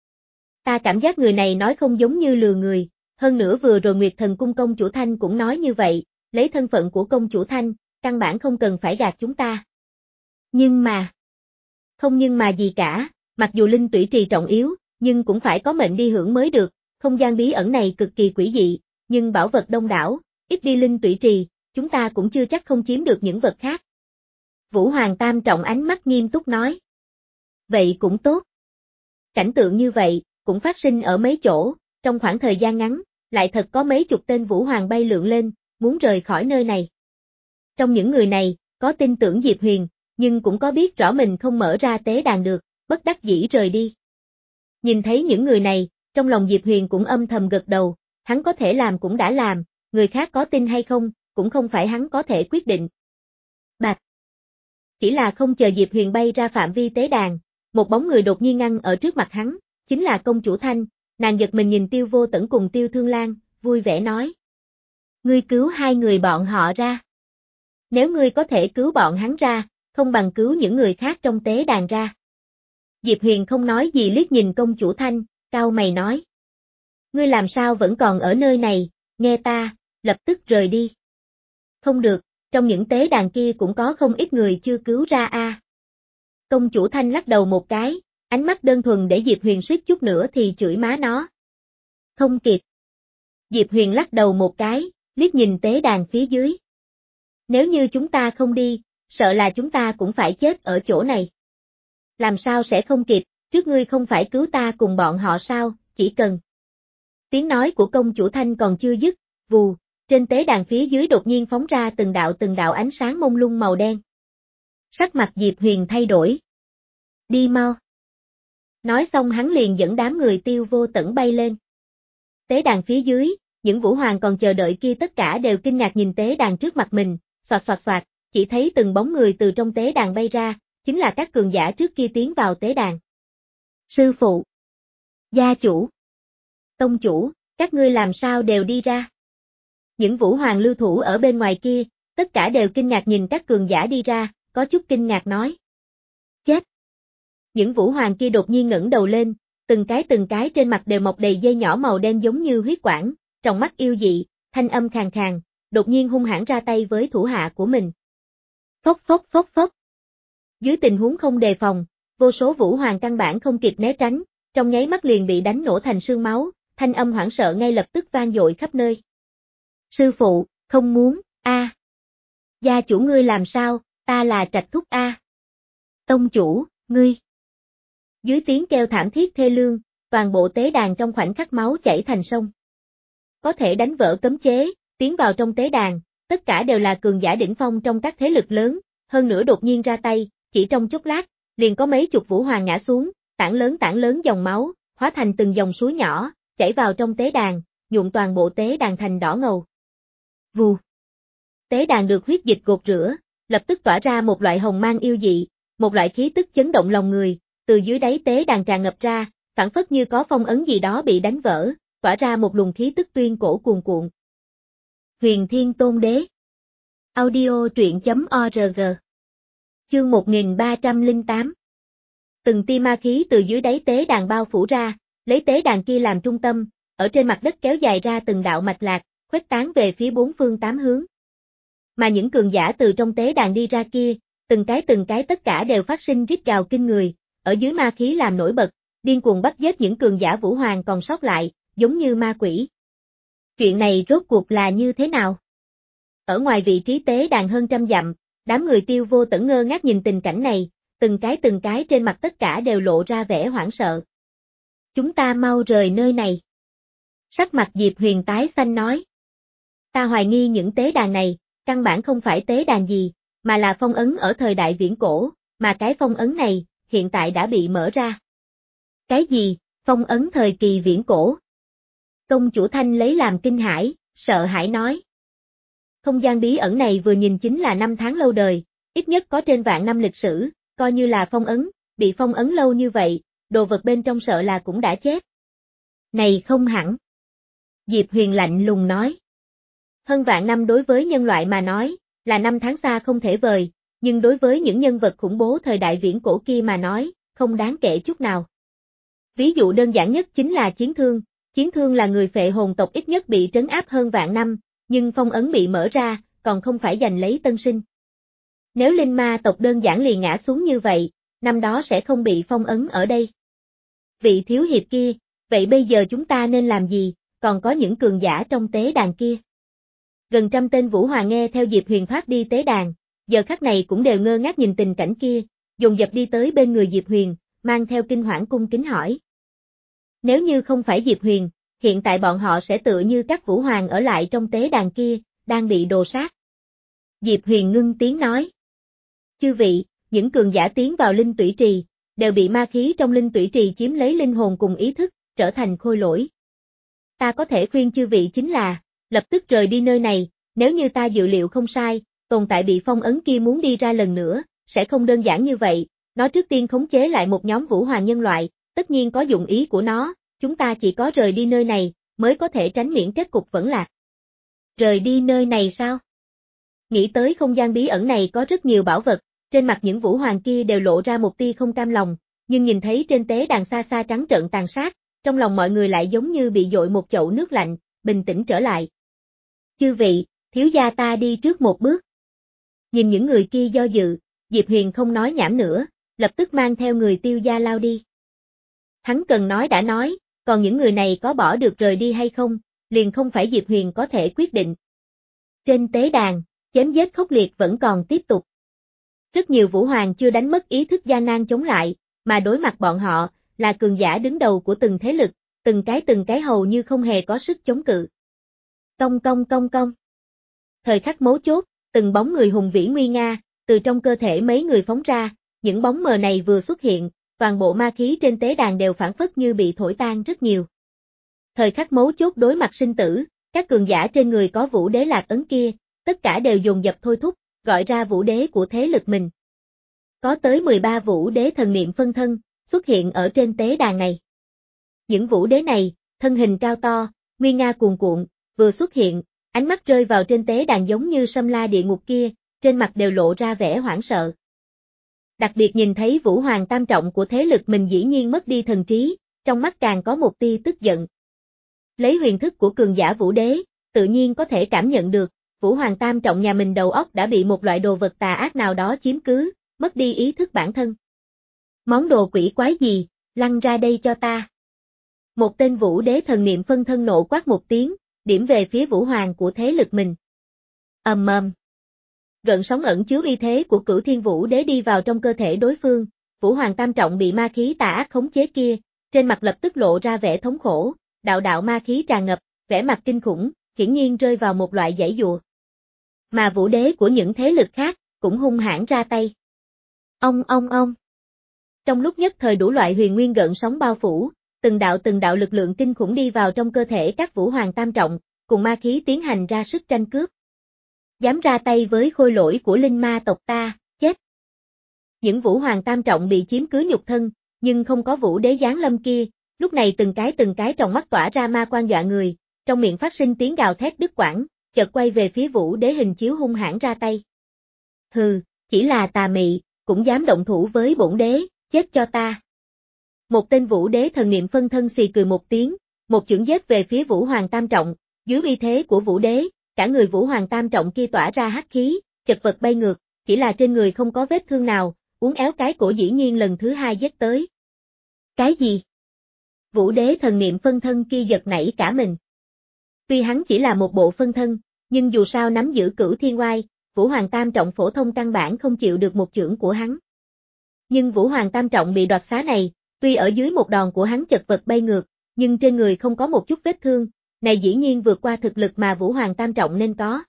Ta cảm giác người này nói không giống như lừa người, hơn nữa vừa rồi Nguyệt Thần Cung công chủ Thanh cũng nói như vậy, lấy thân phận của công chủ Thanh, căn bản không cần phải gạt chúng ta. Nhưng mà... Không nhưng mà gì cả, mặc dù linh tủy trì trọng yếu, nhưng cũng phải có mệnh đi hưởng mới được, không gian bí ẩn này cực kỳ quỷ dị, nhưng bảo vật đông đảo, ít đi linh tủy trì, chúng ta cũng chưa chắc không chiếm được những vật khác. Vũ Hoàng Tam Trọng ánh mắt nghiêm túc nói. Vậy cũng tốt. Cảnh tượng như vậy, cũng phát sinh ở mấy chỗ, trong khoảng thời gian ngắn, lại thật có mấy chục tên Vũ Hoàng bay lượn lên, muốn rời khỏi nơi này. Trong những người này, có tin tưởng Diệp Huyền, nhưng cũng có biết rõ mình không mở ra tế đàn được, bất đắc dĩ rời đi. Nhìn thấy những người này, trong lòng Diệp Huyền cũng âm thầm gật đầu, hắn có thể làm cũng đã làm, người khác có tin hay không, cũng không phải hắn có thể quyết định. Bạch. Chỉ là không chờ Diệp Huyền bay ra phạm vi tế đàn, một bóng người đột nhiên ngăn ở trước mặt hắn, chính là công chủ Thanh, nàng giật mình nhìn Tiêu Vô Tẫn cùng Tiêu Thương Lan, vui vẻ nói. Ngươi cứu hai người bọn họ ra. Nếu ngươi có thể cứu bọn hắn ra, không bằng cứu những người khác trong tế đàn ra. Diệp Huyền không nói gì liếc nhìn công chủ Thanh, cau mày nói. Ngươi làm sao vẫn còn ở nơi này, nghe ta, lập tức rời đi. Không được, trong những tế đàn kia cũng có không ít người chưa cứu ra a. À. Công chủ Thanh lắc đầu một cái, ánh mắt đơn thuần để Diệp Huyền suýt chút nữa thì chửi má nó. Không kịp. Diệp Huyền lắc đầu một cái, liếc nhìn tế đàn phía dưới. Nếu như chúng ta không đi, sợ là chúng ta cũng phải chết ở chỗ này. Làm sao sẽ không kịp, trước ngươi không phải cứu ta cùng bọn họ sao, chỉ cần. Tiếng nói của công chủ Thanh còn chưa dứt, vù, trên tế đàn phía dưới đột nhiên phóng ra từng đạo từng đạo ánh sáng mông lung màu đen. Sắc mặt Diệp Huyền thay đổi. Đi mau. Nói xong hắn liền dẫn đám người Tiêu Vô Tẫn bay lên. Tế đàn phía dưới, những Vũ Hoàng còn chờ đợi kia tất cả đều kinh ngạc nhìn tế đàn trước mặt mình, xoạt xoạt xoạt, chỉ thấy từng bóng người từ trong tế đàn bay ra, chính là các cường giả trước kia tiến vào tế đàn. Sư phụ, gia chủ, tông chủ, các ngươi làm sao đều đi ra? Những Vũ Hoàng lưu thủ ở bên ngoài kia, tất cả đều kinh ngạc nhìn các cường giả đi ra, có chút kinh ngạc nói. Chết! Những Vũ Hoàng kia đột nhiên ngẩng đầu lên, từng cái từng cái trên mặt đều mọc đầy dây nhỏ màu đen giống như huyết quản, trong mắt yêu dị, thanh âm khàn khàn, đột nhiên hung hãn ra tay với thủ hạ của mình. Phốc phốc phốc phốc. Dưới tình huống không đề phòng, vô số Vũ Hoàng căn bản không kịp né tránh, trong nháy mắt liền bị đánh nổ thành sương máu, thanh âm hoảng sợ ngay lập tức vang dội khắp nơi. Sư phụ, không muốn, a. À. Gia chủ ngươi làm sao, ta là Trạch Thúc a. À. Tông chủ, ngươi. Dưới tiếng kêu thảm thiết thê lương, toàn bộ tế đàn trong khoảnh khắc máu chảy thành sông. Có thể đánh vỡ cấm chế, tiến vào trong tế đàn, tất cả đều là cường giả đỉnh phong trong các thế lực lớn, hơn nữa đột nhiên ra tay, chỉ trong chốc lát, liền có mấy chục Vũ Hoàng ngã xuống, tảng lớn tảng lớn dòng máu, hóa thành từng dòng suối nhỏ, chảy vào trong tế đàn, nhuộm toàn bộ tế đàn thành đỏ ngầu. Vù. Tế đàn được huyết dịch gột rửa, lập tức tỏa ra một loại hồng mang yêu dị, một loại khí tức chấn động lòng người, từ dưới đáy tế đàn tràn ngập ra, phảng phất như có phong ấn gì đó bị đánh vỡ, tỏa ra một luồng khí tức tuyên cổ cuồn cuộn. Huyền Thiên Tôn Đế. Audio truyện chấm org. Chương một nghìn ba trăm lẻ tám. Từng tia ma khí từ dưới đáy tế đàn bao phủ ra, lấy tế đàn kia làm trung tâm, ở trên mặt đất kéo dài ra từng đạo mạch lạc, khuếch tán về phía bốn phương tám hướng. Mà những cường giả từ trong tế đàn đi ra kia, từng cái từng cái tất cả đều phát sinh rít gào kinh người, ở dưới ma khí làm nổi bật, điên cuồng bắt giết những cường giả Vũ Hoàng còn sót lại, giống như ma quỷ. Chuyện này rốt cuộc là như thế nào? Ở ngoài vị trí tế đàn hơn trăm dặm, đám người Tiêu Vô Tẫn ngơ ngác nhìn tình cảnh này, từng cái từng cái trên mặt tất cả đều lộ ra vẻ hoảng sợ. Chúng ta mau rời nơi này. Sắc mặt Diệp Huyền tái xanh nói. Ta hoài nghi những tế đàn này, căn bản không phải tế đàn gì, mà là phong ấn ở thời đại viễn cổ, mà cái phong ấn này, hiện tại đã bị mở ra. Cái gì, phong ấn thời kỳ viễn cổ? Công chủ Thanh lấy làm kinh hãi, sợ hãi nói. Không gian bí ẩn này vừa nhìn chính là năm tháng lâu đời, ít nhất có trên vạn năm lịch sử, coi như là phong ấn, bị phong ấn lâu như vậy, đồ vật bên trong sợ là cũng đã chết. Này không hẳn. Diệp Huyền lạnh lùng nói. Hơn vạn năm đối với nhân loại mà nói, là năm tháng xa không thể vời, nhưng đối với những nhân vật khủng bố thời đại viễn cổ kia mà nói, không đáng kể chút nào. Ví dụ đơn giản nhất chính là Chiến Thương, Chiến Thương là người phệ hồn tộc ít nhất bị trấn áp hơn vạn năm, nhưng phong ấn bị mở ra, còn không phải giành lấy tân sinh. Nếu linh ma tộc đơn giản liền ngã xuống như vậy, năm đó sẽ không bị phong ấn ở đây. Vị thiếu hiệp kia, vậy bây giờ chúng ta nên làm gì, còn có những cường giả trong tế đàn kia. Gần trăm tên Vũ Hoàng nghe theo Diệp Huyền thoát đi tế đàn, giờ khắc này cũng đều ngơ ngác nhìn tình cảnh kia, dồn dập đi tới bên người Diệp Huyền, mang theo kinh hoảng cung kính hỏi. Nếu như không phải Diệp Huyền, hiện tại bọn họ sẽ tựa như các Vũ Hoàng ở lại trong tế đàn kia, đang bị đồ sát. Diệp Huyền ngưng tiếng nói. Chư vị, những cường giả tiến vào linh tủy trì, đều bị ma khí trong linh tủy trì chiếm lấy linh hồn cùng ý thức, trở thành khôi lỗi. Ta có thể khuyên chư vị chính là, lập tức rời đi nơi này, nếu như ta dự liệu không sai, tồn tại bị phong ấn kia muốn đi ra lần nữa, sẽ không đơn giản như vậy, nó trước tiên khống chế lại một nhóm Vũ Hoàng nhân loại, tất nhiên có dụng ý của nó, chúng ta chỉ có rời đi nơi này, mới có thể tránh miễn kết cục vẫn lạc. Rời đi nơi này sao? Nghĩ tới không gian bí ẩn này có rất nhiều bảo vật, trên mặt những Vũ Hoàng kia đều lộ ra một tia không cam lòng, nhưng nhìn thấy trên tế đàn xa xa trắng trợn tàn sát, trong lòng mọi người lại giống như bị dội một chậu nước lạnh, bình tĩnh trở lại. Chư vị, thiếu gia ta đi trước một bước. Nhìn những người kia do dự, Diệp Huyền không nói nhảm nữa, lập tức mang theo người Tiêu gia lao đi. Hắn cần nói đã nói, còn những người này có bỏ được rời đi hay không, liền không phải Diệp Huyền có thể quyết định. Trên tế đàn, chém giết khốc liệt vẫn còn tiếp tục. Rất nhiều Vũ Hoàng chưa đánh mất ý thức gian nan chống lại, mà đối mặt bọn họ, là cường giả đứng đầu của từng thế lực, từng cái từng cái hầu như không hề có sức chống cự. Cong cong cong cong. Thời khắc mấu chốt, từng bóng người hùng vĩ nguy nga, từ trong cơ thể mấy người phóng ra, những bóng mờ này vừa xuất hiện, toàn bộ ma khí trên tế đàn đều phản phất như bị thổi tan rất nhiều. Thời khắc mấu chốt đối mặt sinh tử, các cường giả trên người có Vũ Đế Lạc ấn kia, tất cả đều dồn dập thôi thúc, gọi ra Vũ Đế của thế lực mình. Có tới mười ba Vũ Đế thần niệm phân thân, xuất hiện ở trên tế đàn này. Những Vũ Đế này, thân hình cao to, nguy nga cuồn cuộn, vừa xuất hiện, ánh mắt rơi vào trên tế đàn giống như Sâm La địa ngục kia, trên mặt đều lộ ra vẻ hoảng sợ. Đặc biệt nhìn thấy Vũ Hoàng tam trọng của thế lực mình dĩ nhiên mất đi thần trí, trong mắt càng có một tia tức giận. Lấy huyền thức của cường giả Vũ Đế, tự nhiên có thể cảm nhận được, Vũ Hoàng tam trọng nhà mình đầu óc đã bị một loại đồ vật tà ác nào đó chiếm cứ, mất đi ý thức bản thân. Món đồ quỷ quái gì, lăn ra đây cho ta. Một tên Vũ Đế thần niệm phân thân nộ quát một tiếng, điểm về phía Vũ Hoàng của thế lực mình. Ầm ầm. Gợn sóng ẩn chứa uy thế của Cửu Thiên Vũ Đế đi vào trong cơ thể đối phương, Vũ Hoàng tam trọng bị ma khí tà ác khống chế kia, trên mặt lập tức lộ ra vẻ thống khổ, đạo đạo ma khí tràn ngập, vẻ mặt kinh khủng, hiển nhiên rơi vào một loại giãy giụa. Mà Vũ Đế của những thế lực khác, cũng hung hãn ra tay. Ông ông ông. Trong lúc nhất thời đủ loại huyền nguyên gợn sóng bao phủ, từng đạo từng đạo lực lượng kinh khủng đi vào trong cơ thể các Vũ Hoàng tam trọng, cùng ma khí tiến hành ra sức tranh cướp. Dám ra tay với khôi lỗi của linh ma tộc ta, chết. Những Vũ Hoàng tam trọng bị chiếm cứ nhục thân, nhưng không có Vũ Đế giáng lâm kia, lúc này từng cái từng cái trong mắt tỏa ra ma quan dọa người, trong miệng phát sinh tiếng gào thét đứt quãng, chợt quay về phía Vũ Đế hình chiếu hung hãn ra tay. Hừ, chỉ là tà mị, cũng dám động thủ với bổn đế, chết cho ta. Một tên Vũ Đế thần niệm phân thân xì cười một tiếng, một chưởng giết về phía Vũ Hoàng tam trọng, dưới uy thế của Vũ Đế, cả người Vũ Hoàng tam trọng kia tỏa ra hắc khí, chật vật bay ngược, chỉ là trên người không có vết thương nào, uốn éo cái cổ dĩ nhiên lần thứ hai giết tới. Cái gì? Vũ Đế thần niệm phân thân kia giật nảy cả mình. Tuy hắn chỉ là một bộ phân thân, nhưng dù sao nắm giữ Cửu Thiên Oai, Vũ Hoàng tam trọng phổ thông căn bản không chịu được một chưởng của hắn. Nhưng Vũ Hoàng tam trọng bị đoạt xá này, tuy ở dưới một đòn của hắn chật vật bay ngược, nhưng trên người không có một chút vết thương, này dĩ nhiên vượt qua thực lực mà Vũ Hoàng tam trọng nên có.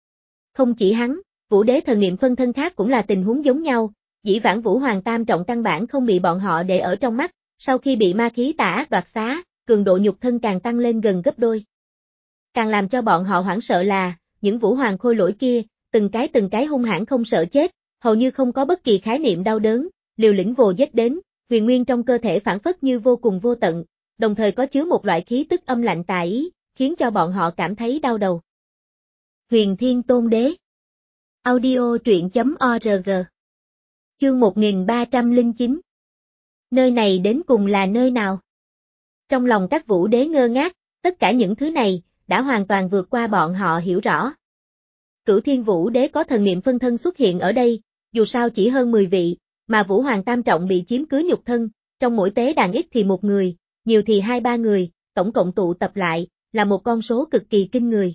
Không chỉ hắn, Vũ Đế thần niệm phân thân khác cũng là tình huống giống nhau, dĩ vãng Vũ Hoàng tam trọng căn bản không bị bọn họ để ở trong mắt, sau khi bị ma khí tà ác đoạt xá, cường độ nhục thân càng tăng lên gần gấp đôi. Càng làm cho bọn họ hoảng sợ là, những Vũ Hoàng khôi lỗi kia, từng cái từng cái hung hãn không sợ chết, hầu như không có bất kỳ khái niệm đau đớn, liều lĩnh vồ giết đến, huyền nguyên trong cơ thể phản phất như vô cùng vô tận, đồng thời có chứa một loại khí tức âm lạnh tà ý, khiến cho bọn họ cảm thấy đau đầu. Huyền Thiên Tôn Đế. Audio truyện chấm org. Chương một nghìn ba trăm lẻ chín. Nơi này đến cùng là nơi nào? Trong lòng các Vũ Đế ngơ ngác, tất cả những thứ này, đã hoàn toàn vượt qua bọn họ hiểu rõ. Cửu Thiên Vũ Đế có thần niệm phân thân xuất hiện ở đây, dù sao chỉ hơn mười vị, mà Vũ Hoàng Tam Trọng bị chiếm cứ nhục thân, trong mỗi tế đàn ít thì một người, nhiều thì hai ba người, tổng cộng tụ tập lại, là một con số cực kỳ kinh người.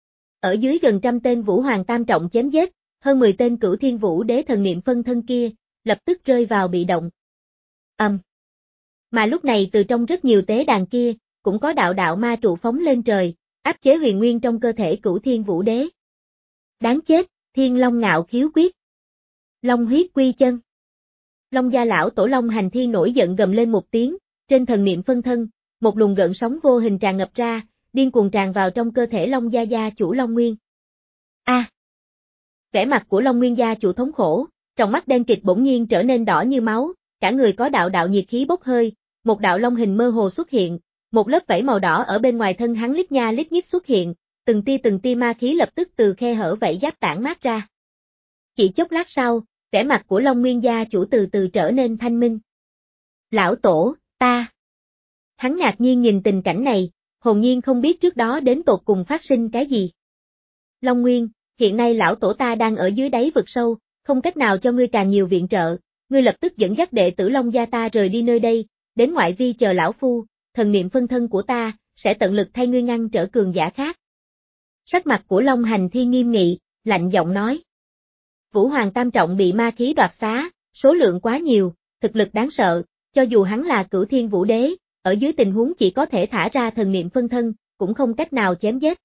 Ở dưới gần trăm tên Vũ Hoàng Tam Trọng chém giết, hơn mười tên Cửu Thiên Vũ Đế thần niệm phân thân kia, lập tức rơi vào bị động. Ầm. Um. Mà lúc này từ trong rất nhiều tế đàn kia, cũng có đạo đạo ma trụ phóng lên trời, áp chế huyền nguyên trong cơ thể Cửu Thiên Vũ Đế. Đáng chết, Thiên Long Ngạo Khiếu Quyết. Long huyết quy chân. Long gia lão tổ Long Hành Thiên nổi giận gầm lên một tiếng, trên thần niệm phân thân, một luồng gợn sóng vô hình tràn ngập ra, điên cuồng tràn vào trong cơ thể Long gia gia chủ Long Nguyên. A. À. Vẻ mặt của Long Nguyên gia chủ thống khổ, trong mắt đen kịt bỗng nhiên trở nên đỏ như máu, cả người có đạo đạo nhiệt khí bốc hơi, một đạo long hình mơ hồ xuất hiện, một lớp vảy màu đỏ ở bên ngoài thân hắn lít nha lít nhít xuất hiện, từng tia từng tia ma khí lập tức từ khe hở vảy giáp tản mát ra. Chỉ chốc lát sau, vẻ mặt của Long Nguyên gia chủ từ từ trở nên thanh minh. Lão tổ, ta. Hắn ngạc nhiên nhìn tình cảnh này, hồn nhiên không biết trước đó đến tột cùng phát sinh cái gì. Long Nguyên, hiện nay lão tổ ta đang ở dưới đáy vực sâu, không cách nào cho ngươi càng nhiều viện trợ, ngươi lập tức dẫn dắt đệ tử Long gia ta rời đi nơi đây, đến ngoại vi chờ lão phu, thần niệm phân thân của ta, sẽ tận lực thay ngươi ngăn trở cường giả khác. Sắc mặt của Long Hành Thiên nghiêm nghị, lạnh giọng nói. Vũ Hoàng Tam Trọng bị ma khí đoạt xá, số lượng quá nhiều, thực lực đáng sợ, cho dù hắn là Cửu Thiên Vũ Đế, ở dưới tình huống chỉ có thể thả ra thần niệm phân thân, cũng không cách nào chém giết.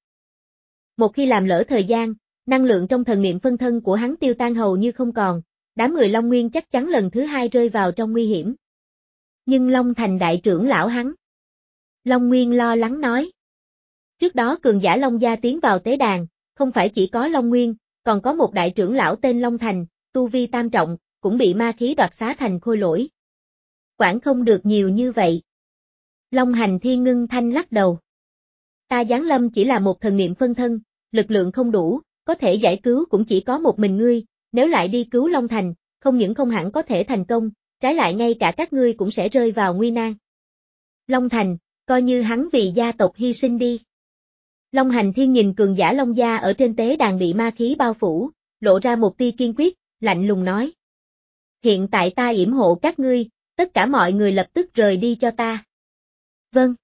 Một khi làm lỡ thời gian, năng lượng trong thần niệm phân thân của hắn tiêu tan hầu như không còn, đám người Long Nguyên chắc chắn lần thứ hai rơi vào trong nguy hiểm. Nhưng Long Thành đại trưởng lão hắn. Long Nguyên lo lắng nói. Trước đó cường giả Long gia tiến vào tế đàn, không phải chỉ có Long Nguyên, còn có một đại trưởng lão tên Long Thành, tu vi tam trọng, cũng bị ma khí đoạt xá thành khôi lỗi. Quản không được nhiều như vậy. Long Hành Thiên ngưng thanh lắc đầu. Ta giáng lâm chỉ là một thần niệm phân thân, lực lượng không đủ, có thể giải cứu cũng chỉ có một mình ngươi, nếu lại đi cứu Long Thành, không những không hẳn có thể thành công, trái lại ngay cả các ngươi cũng sẽ rơi vào nguy nan. Long Thành, coi như hắn vì gia tộc hy sinh đi. Long Hành Thiên nhìn cường giả Long gia ở trên tế đàn bị ma khí bao phủ, lộ ra một tia kiên quyết, lạnh lùng nói. Hiện tại ta yểm hộ các ngươi, tất cả mọi người lập tức rời đi cho ta. Vâng.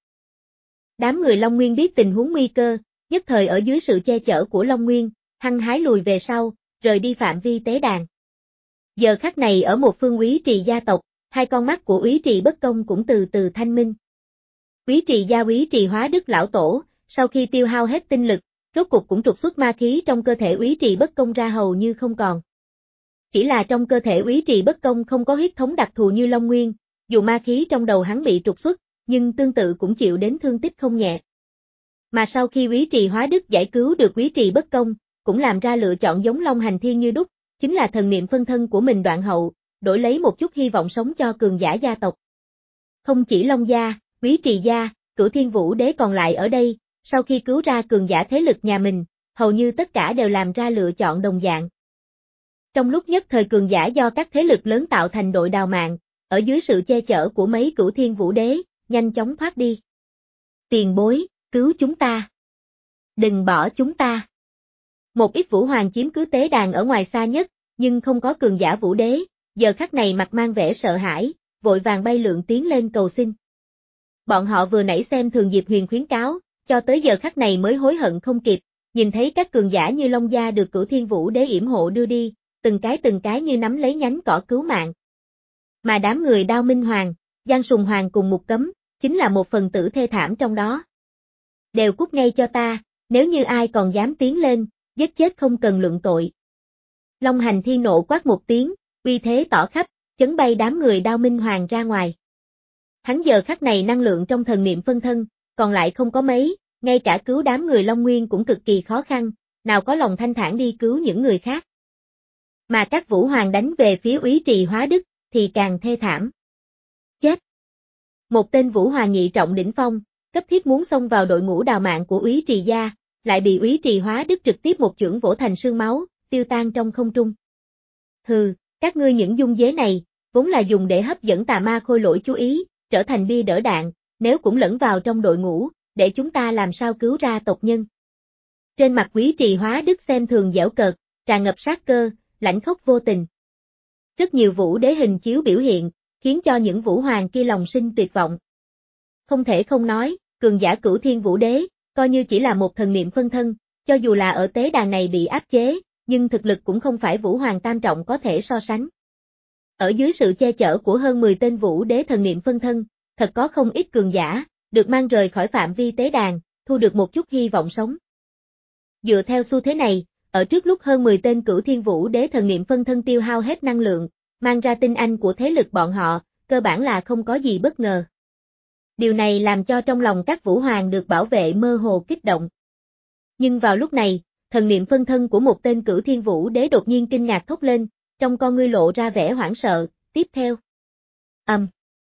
Đám người Long Nguyên biết tình huống nguy cơ, nhất thời ở dưới sự che chở của Long Nguyên, hăng hái lùi về sau, rời đi phạm vi tế đàn. Giờ khắc này ở một phương Úy Trì gia tộc, hai con mắt của Úy Trì Bất Công cũng từ từ thanh minh. Úy Trì gia Úy Trì Hóa Đức lão tổ, sau khi tiêu hao hết tinh lực, rốt cục cũng trục xuất ma khí trong cơ thể Úy Trì Bất Công ra hầu như không còn. Chỉ là trong cơ thể Úy Trì Bất Công không có huyết thống đặc thù như Long Nguyên, dù ma khí trong đầu hắn bị trục xuất, nhưng tương tự cũng chịu đến thương tích không nhẹ. Mà sau khi Úy Trì Hóa Đức giải cứu được Úy Trì Bất Công, cũng làm ra lựa chọn giống Long Hành Thiên như đúc, chính là thần niệm phân thân của mình đoạn hậu, đổi lấy một chút hy vọng sống cho cường giả gia tộc. Không chỉ Long gia, Úy Trì gia, Cửu Thiên Vũ Đế còn lại ở đây, sau khi cứu ra cường giả thế lực nhà mình, hầu như tất cả đều làm ra lựa chọn đồng dạng. Trong lúc nhất thời cường giả do các thế lực lớn tạo thành đội đào mạng, ở dưới sự che chở của mấy Cửu Thiên Vũ Đế, nhanh chóng thoát đi. Tiền bối, cứu chúng ta. Đừng bỏ chúng ta. Một ít Vũ Hoàng chiếm cứ tế đàn ở ngoài xa nhất, nhưng không có cường giả Vũ Đế, giờ khắc này mặt mang vẻ sợ hãi, vội vàng bay lượn tiến lên cầu xin. Bọn họ vừa nãy xem thường Diệp Huyền khuyến cáo, cho tới giờ khắc này mới hối hận không kịp, nhìn thấy các cường giả như Long gia được Cửu Thiên Vũ Đế yểm hộ đưa đi, từng cái từng cái như nắm lấy nhánh cỏ cứu mạng. Mà đám người Đao Minh Hoàng, Giang Sùng Hoàng cùng Mục Cấm, chính là một phần tử thê thảm trong đó. Đều cút ngay cho ta, nếu như ai còn dám tiến lên, giết chết không cần luận tội. Long Hành Thiên nộ quát một tiếng, uy thế tỏ khắp, chấn bay đám người Đao Minh Hoàng ra ngoài. Hắn giờ khắc này năng lượng trong thần niệm phân thân, còn lại không có mấy, ngay cả cứu đám người Long Nguyên cũng cực kỳ khó khăn, nào có lòng thanh thản đi cứu những người khác. Mà các Vũ Hoàng đánh về phía Úy Trì Hóa Đức, thì càng thê thảm. Chết! Một tên Vũ Hoàng nhị trọng đỉnh phong, cấp thiết muốn xông vào đội ngũ đào mạng của Úy Trì gia, lại bị Úy Trì Hóa Đức trực tiếp một chưởng vỗ thành sương máu, tiêu tan trong không trung. Hừ, các ngươi những dung dế này, vốn là dùng để hấp dẫn tà ma khôi lỗi chú ý, trở thành bia đỡ đạn, nếu cũng lẫn vào trong đội ngũ, để chúng ta làm sao cứu ra tộc nhân. Trên mặt Úy Trì Hóa Đức xem thường giễu cợt, tràn ngập sát cơ, lãnh khốc vô tình. Rất nhiều vũ đế hình chiếu biểu hiện, khiến cho những vũ hoàng kia lòng sinh tuyệt vọng. Không thể không nói, cường giả cửu thiên vũ đế, coi như chỉ là một thần niệm phân thân, cho dù là ở tế đàn này bị áp chế, nhưng thực lực cũng không phải vũ hoàng tam trọng có thể so sánh. Ở dưới sự che chở của hơn mười tên vũ đế thần niệm phân thân, thật có không ít cường giả, được mang rời khỏi phạm vi tế đàn, thu được một chút hy vọng sống. Dựa theo xu thế này, ở trước lúc hơn mười tên cửu thiên vũ đế thần niệm phân thân tiêu hao hết năng lượng, mang ra tinh anh của thế lực bọn họ, cơ bản là không có gì bất ngờ. Điều này làm cho trong lòng các vũ hoàng được bảo vệ mơ hồ kích động. Nhưng vào lúc này, thần niệm phân thân của một tên cửu thiên vũ đế đột nhiên kinh ngạc thốt lên, trong con ngươi lộ ra vẻ hoảng sợ, tiếp theo. Ầm. Um.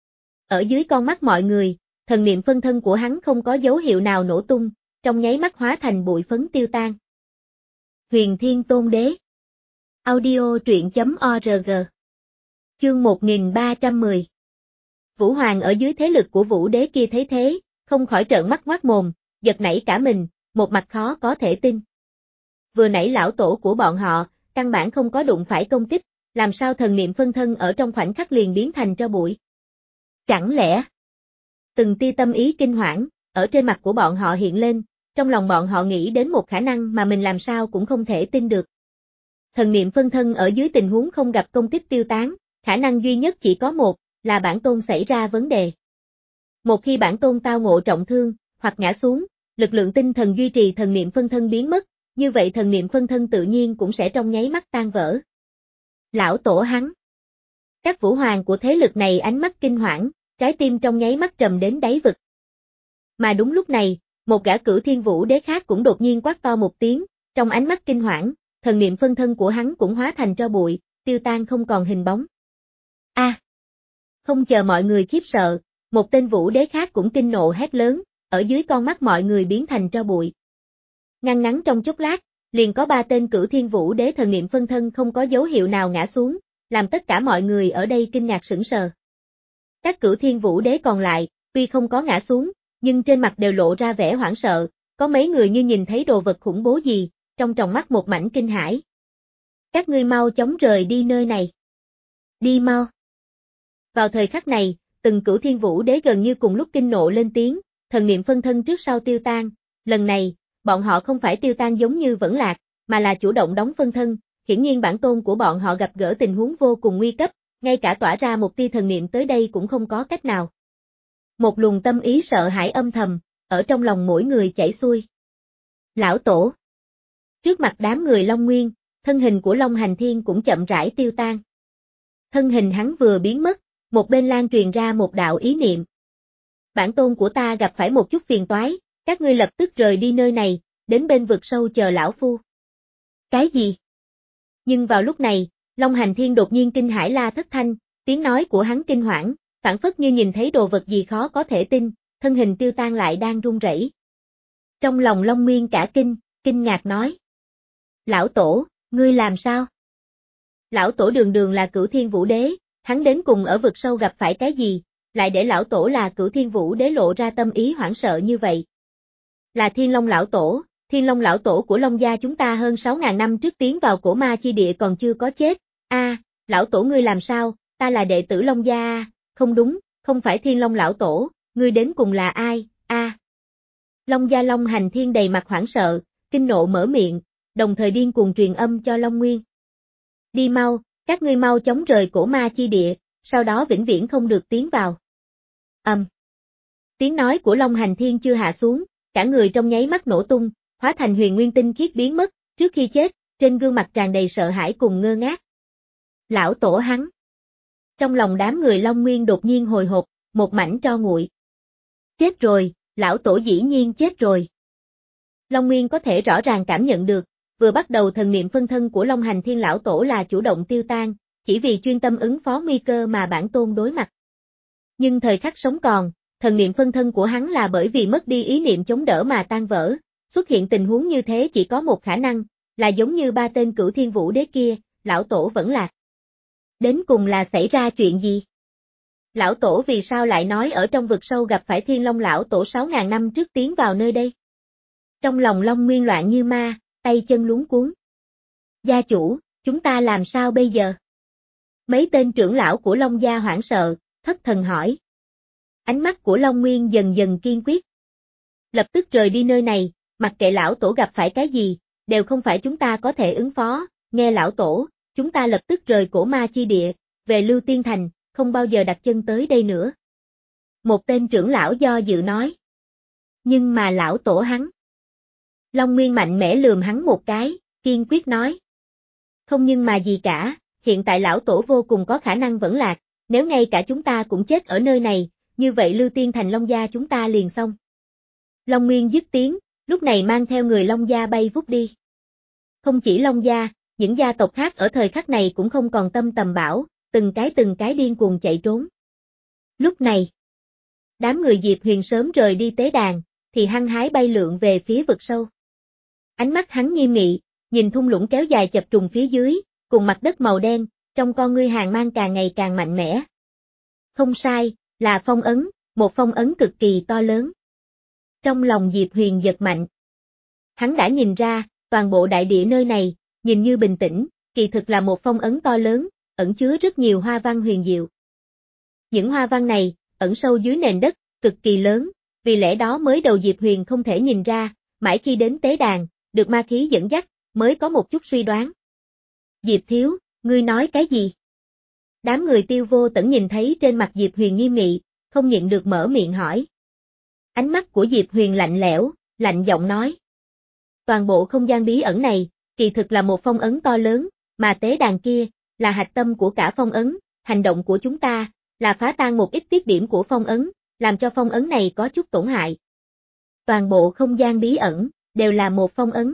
Ở dưới con mắt mọi người, thần niệm phân thân của hắn không có dấu hiệu nào nổ tung, trong nháy mắt hóa thành bụi phấn tiêu tan. Huyền Thiên Tôn Đế. Audio truyện chấm org. Chương một nghìn ba trăm mười. Vũ Hoàng ở dưới thế lực của Vũ Đế kia thấy thế, không khỏi trợn mắt ngoác mồm, giật nảy cả mình, một mặt khó có thể tin. Vừa nãy lão tổ của bọn họ, căn bản không có đụng phải công kích, làm sao thần niệm phân thân ở trong khoảnh khắc liền biến thành tro bụi? Chẳng lẽ? Từng tia tâm ý kinh hoảng, ở trên mặt của bọn họ hiện lên, trong lòng bọn họ nghĩ đến một khả năng mà mình làm sao cũng không thể tin được. Thần niệm phân thân ở dưới tình huống không gặp công kích tiêu tán, khả năng duy nhất chỉ có một, là bản tôn xảy ra vấn đề. Một khi bản tôn tao ngộ trọng thương, hoặc ngã xuống, lực lượng tinh thần duy trì thần niệm phân thân biến mất, như vậy thần niệm phân thân tự nhiên cũng sẽ trong nháy mắt tan vỡ. Lão tổ hắn. Các vũ hoàng của thế lực này ánh mắt kinh hoảng, trái tim trong nháy mắt trầm đến đáy vực. Mà đúng lúc này, một gã cửu thiên vũ đế khác cũng đột nhiên quát to một tiếng, trong ánh mắt kinh hoảng, thần niệm phân thân của hắn cũng hóa thành tro bụi, tiêu tan không còn hình bóng. A! À, không chờ mọi người khiếp sợ, một tên vũ đế khác cũng kinh nộ hét lớn, ở dưới con mắt mọi người biến thành tro bụi. Ngăn ngắn trong chốc lát, liền có ba tên cửu thiên vũ đế thần niệm phân thân không có dấu hiệu nào ngã xuống, làm tất cả mọi người ở đây kinh ngạc sững sờ. Các cửu thiên vũ đế còn lại, tuy không có ngã xuống, nhưng trên mặt đều lộ ra vẻ hoảng sợ, có mấy người như nhìn thấy đồ vật khủng bố gì, trong tròng mắt một mảnh kinh hãi. Các ngươi mau chóng rời đi nơi này. Đi mau. Vào thời khắc này, từng cửu thiên vũ đế gần như cùng lúc kinh nộ lên tiếng, thần niệm phân thân trước sau tiêu tan, lần này, bọn họ không phải tiêu tan giống như vẫn lạc, mà là chủ động đóng phân thân, hiển nhiên bản tôn của bọn họ gặp gỡ tình huống vô cùng nguy cấp, ngay cả tỏa ra một tia thần niệm tới đây cũng không có cách nào. Một luồng tâm ý sợ hãi âm thầm, ở trong lòng mỗi người chảy xuôi. Lão tổ. Trước mặt đám người Long Nguyên, thân hình của Long Hành Thiên cũng chậm rãi tiêu tan. Thân hình hắn vừa biến mất, một bên lan truyền ra một đạo ý niệm. Bản tôn của ta gặp phải một chút phiền toái, các ngươi lập tức rời đi nơi này, đến bên vực sâu chờ lão phu. Cái gì? Nhưng vào lúc này, Long Hành Thiên đột nhiên kinh hãi la thất thanh, tiếng nói của hắn kinh hoảng, phảng phất như nhìn thấy đồ vật gì khó có thể tin, thân hình tiêu tan lại đang run rẩy. Trong lòng Long Nguyên cả kinh, kinh ngạc nói. Lão tổ, ngươi làm sao? Lão tổ đường đường là cửu thiên vũ đế, hắn đến cùng ở vực sâu gặp phải cái gì, lại để lão tổ là cửu thiên vũ đế lộ ra tâm ý hoảng sợ như vậy. Là Thiên Long lão tổ, Thiên Long lão tổ của Long gia chúng ta hơn sáu ngàn năm trước tiến vào cổ ma chi địa còn chưa có chết. A, à, lão tổ ngươi làm sao, ta là đệ tử Long gia a, không đúng, không phải Thiên Long lão tổ, ngươi đến cùng là ai, a. À. Long gia Long Hành Thiên đầy mặt hoảng sợ, kinh nộ mở miệng, đồng thời điên cuồng truyền âm cho Long Nguyên. Đi mau, các ngươi mau chóng rời cổ ma chi địa, sau đó vĩnh viễn không được tiến vào. Ầm. Um. Tiếng nói của Long Hành Thiên chưa hạ xuống, cả người trong nháy mắt nổ tung, hóa thành huyền nguyên tinh khiết biến mất, trước khi chết, trên gương mặt tràn đầy sợ hãi cùng ngơ ngác. Lão tổ hắn. Trong lòng đám người Long Nguyên đột nhiên hồi hộp, một mảnh tro nguội. Chết rồi, lão tổ dĩ nhiên chết rồi. Long Nguyên có thể rõ ràng cảm nhận được, vừa bắt đầu thần niệm phân thân của Long Hành Thiên lão tổ là chủ động tiêu tan, chỉ vì chuyên tâm ứng phó nguy cơ mà bản tôn đối mặt. Nhưng thời khắc sống còn, thần niệm phân thân của hắn là bởi vì mất đi ý niệm chống đỡ mà tan vỡ, xuất hiện tình huống như thế chỉ có một khả năng, là giống như ba tên cửu thiên vũ đế kia, lão tổ vẫn lạc. Đến cùng là xảy ra chuyện gì? Lão tổ vì sao lại nói ở trong vực sâu gặp phải Thiên Long lão tổ sáu ngàn năm trước tiến vào nơi đây? Trong lòng Long Nguyên loạn như ma, tay chân luống cuống. Gia chủ, chúng ta làm sao bây giờ? Mấy tên trưởng lão của Long gia hoảng sợ, thất thần hỏi. Ánh mắt của Long Nguyên dần dần kiên quyết. Lập tức rời đi nơi này, mặc kệ lão tổ gặp phải cái gì, đều không phải chúng ta có thể ứng phó, nghe lão tổ, chúng ta lập tức rời cổ ma chi địa, về Lưu Tiên Thành, không bao giờ đặt chân tới đây nữa. Một tên trưởng lão do dự nói. Nhưng mà lão tổ hắn. Long Nguyên mạnh mẽ lườm hắn một cái, kiên quyết nói. Không nhưng mà gì cả, hiện tại lão tổ vô cùng có khả năng vẫn lạc, nếu ngay cả chúng ta cũng chết ở nơi này, như vậy Lưu Tiên Thành Long gia chúng ta liền xong. Long Nguyên dứt tiếng, lúc này mang theo người Long gia bay vút đi. Không chỉ Long gia, những gia tộc khác ở thời khắc này cũng không còn tâm tầm bảo, từng cái từng cái điên cuồng chạy trốn. Lúc này, đám người Diệp Huyền sớm rời đi tế đàn, thì hăng hái bay lượn về phía vực sâu. Ánh mắt hắn nghiêm nghị, nhìn thung lũng kéo dài chập trùng phía dưới, cùng mặt đất màu đen, trong con ngươi hàng mang càng ngày càng mạnh mẽ. Không sai, là phong ấn, một phong ấn cực kỳ to lớn. Trong lòng Diệp Huyền giật mạnh. Hắn đã nhìn ra, toàn bộ đại địa nơi này, nhìn như bình tĩnh, kỳ thực là một phong ấn to lớn, ẩn chứa rất nhiều hoa văn huyền diệu. Những hoa văn này, ẩn sâu dưới nền đất, cực kỳ lớn, vì lẽ đó mới đầu Diệp Huyền không thể nhìn ra, mãi khi đến tế đàn, được ma khí dẫn dắt, mới có một chút suy đoán. Diệp thiếu, ngươi nói cái gì? Đám người Tiêu Vô Tẩn nhìn thấy trên mặt Diệp Huyền nghiêm nghị, không nhịn được mở miệng hỏi. Ánh mắt của Diệp Huyền lạnh lẽo, lạnh giọng nói. Toàn bộ không gian bí ẩn này, kỳ thực là một phong ấn to lớn, mà tế đàn kia, là hạch tâm của cả phong ấn, hành động của chúng ta, là phá tan một ít tiết điểm của phong ấn, làm cho phong ấn này có chút tổn hại. Toàn bộ không gian bí ẩn, đều là một phong ấn.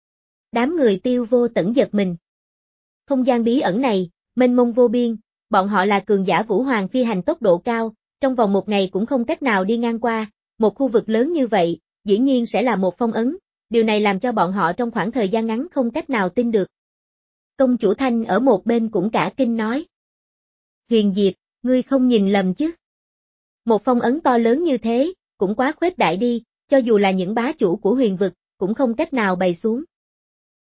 Đám người Tiêu Vô Tẩn giật mình. Không gian bí ẩn này, mênh mông vô biên, bọn họ là cường giả Vũ Hoàng phi hành tốc độ cao, trong vòng một ngày cũng không cách nào đi ngang qua, một khu vực lớn như vậy, dĩ nhiên sẽ là một phong ấn, điều này làm cho bọn họ trong khoảng thời gian ngắn không cách nào tin được. Công chủ Thanh ở một bên cũng cả kinh nói. Huyền Diệp, ngươi không nhìn lầm chứ? Một phong ấn to lớn như thế, cũng quá khuếch đại đi, cho dù là những bá chủ của huyền vực, cũng không cách nào bày xuống.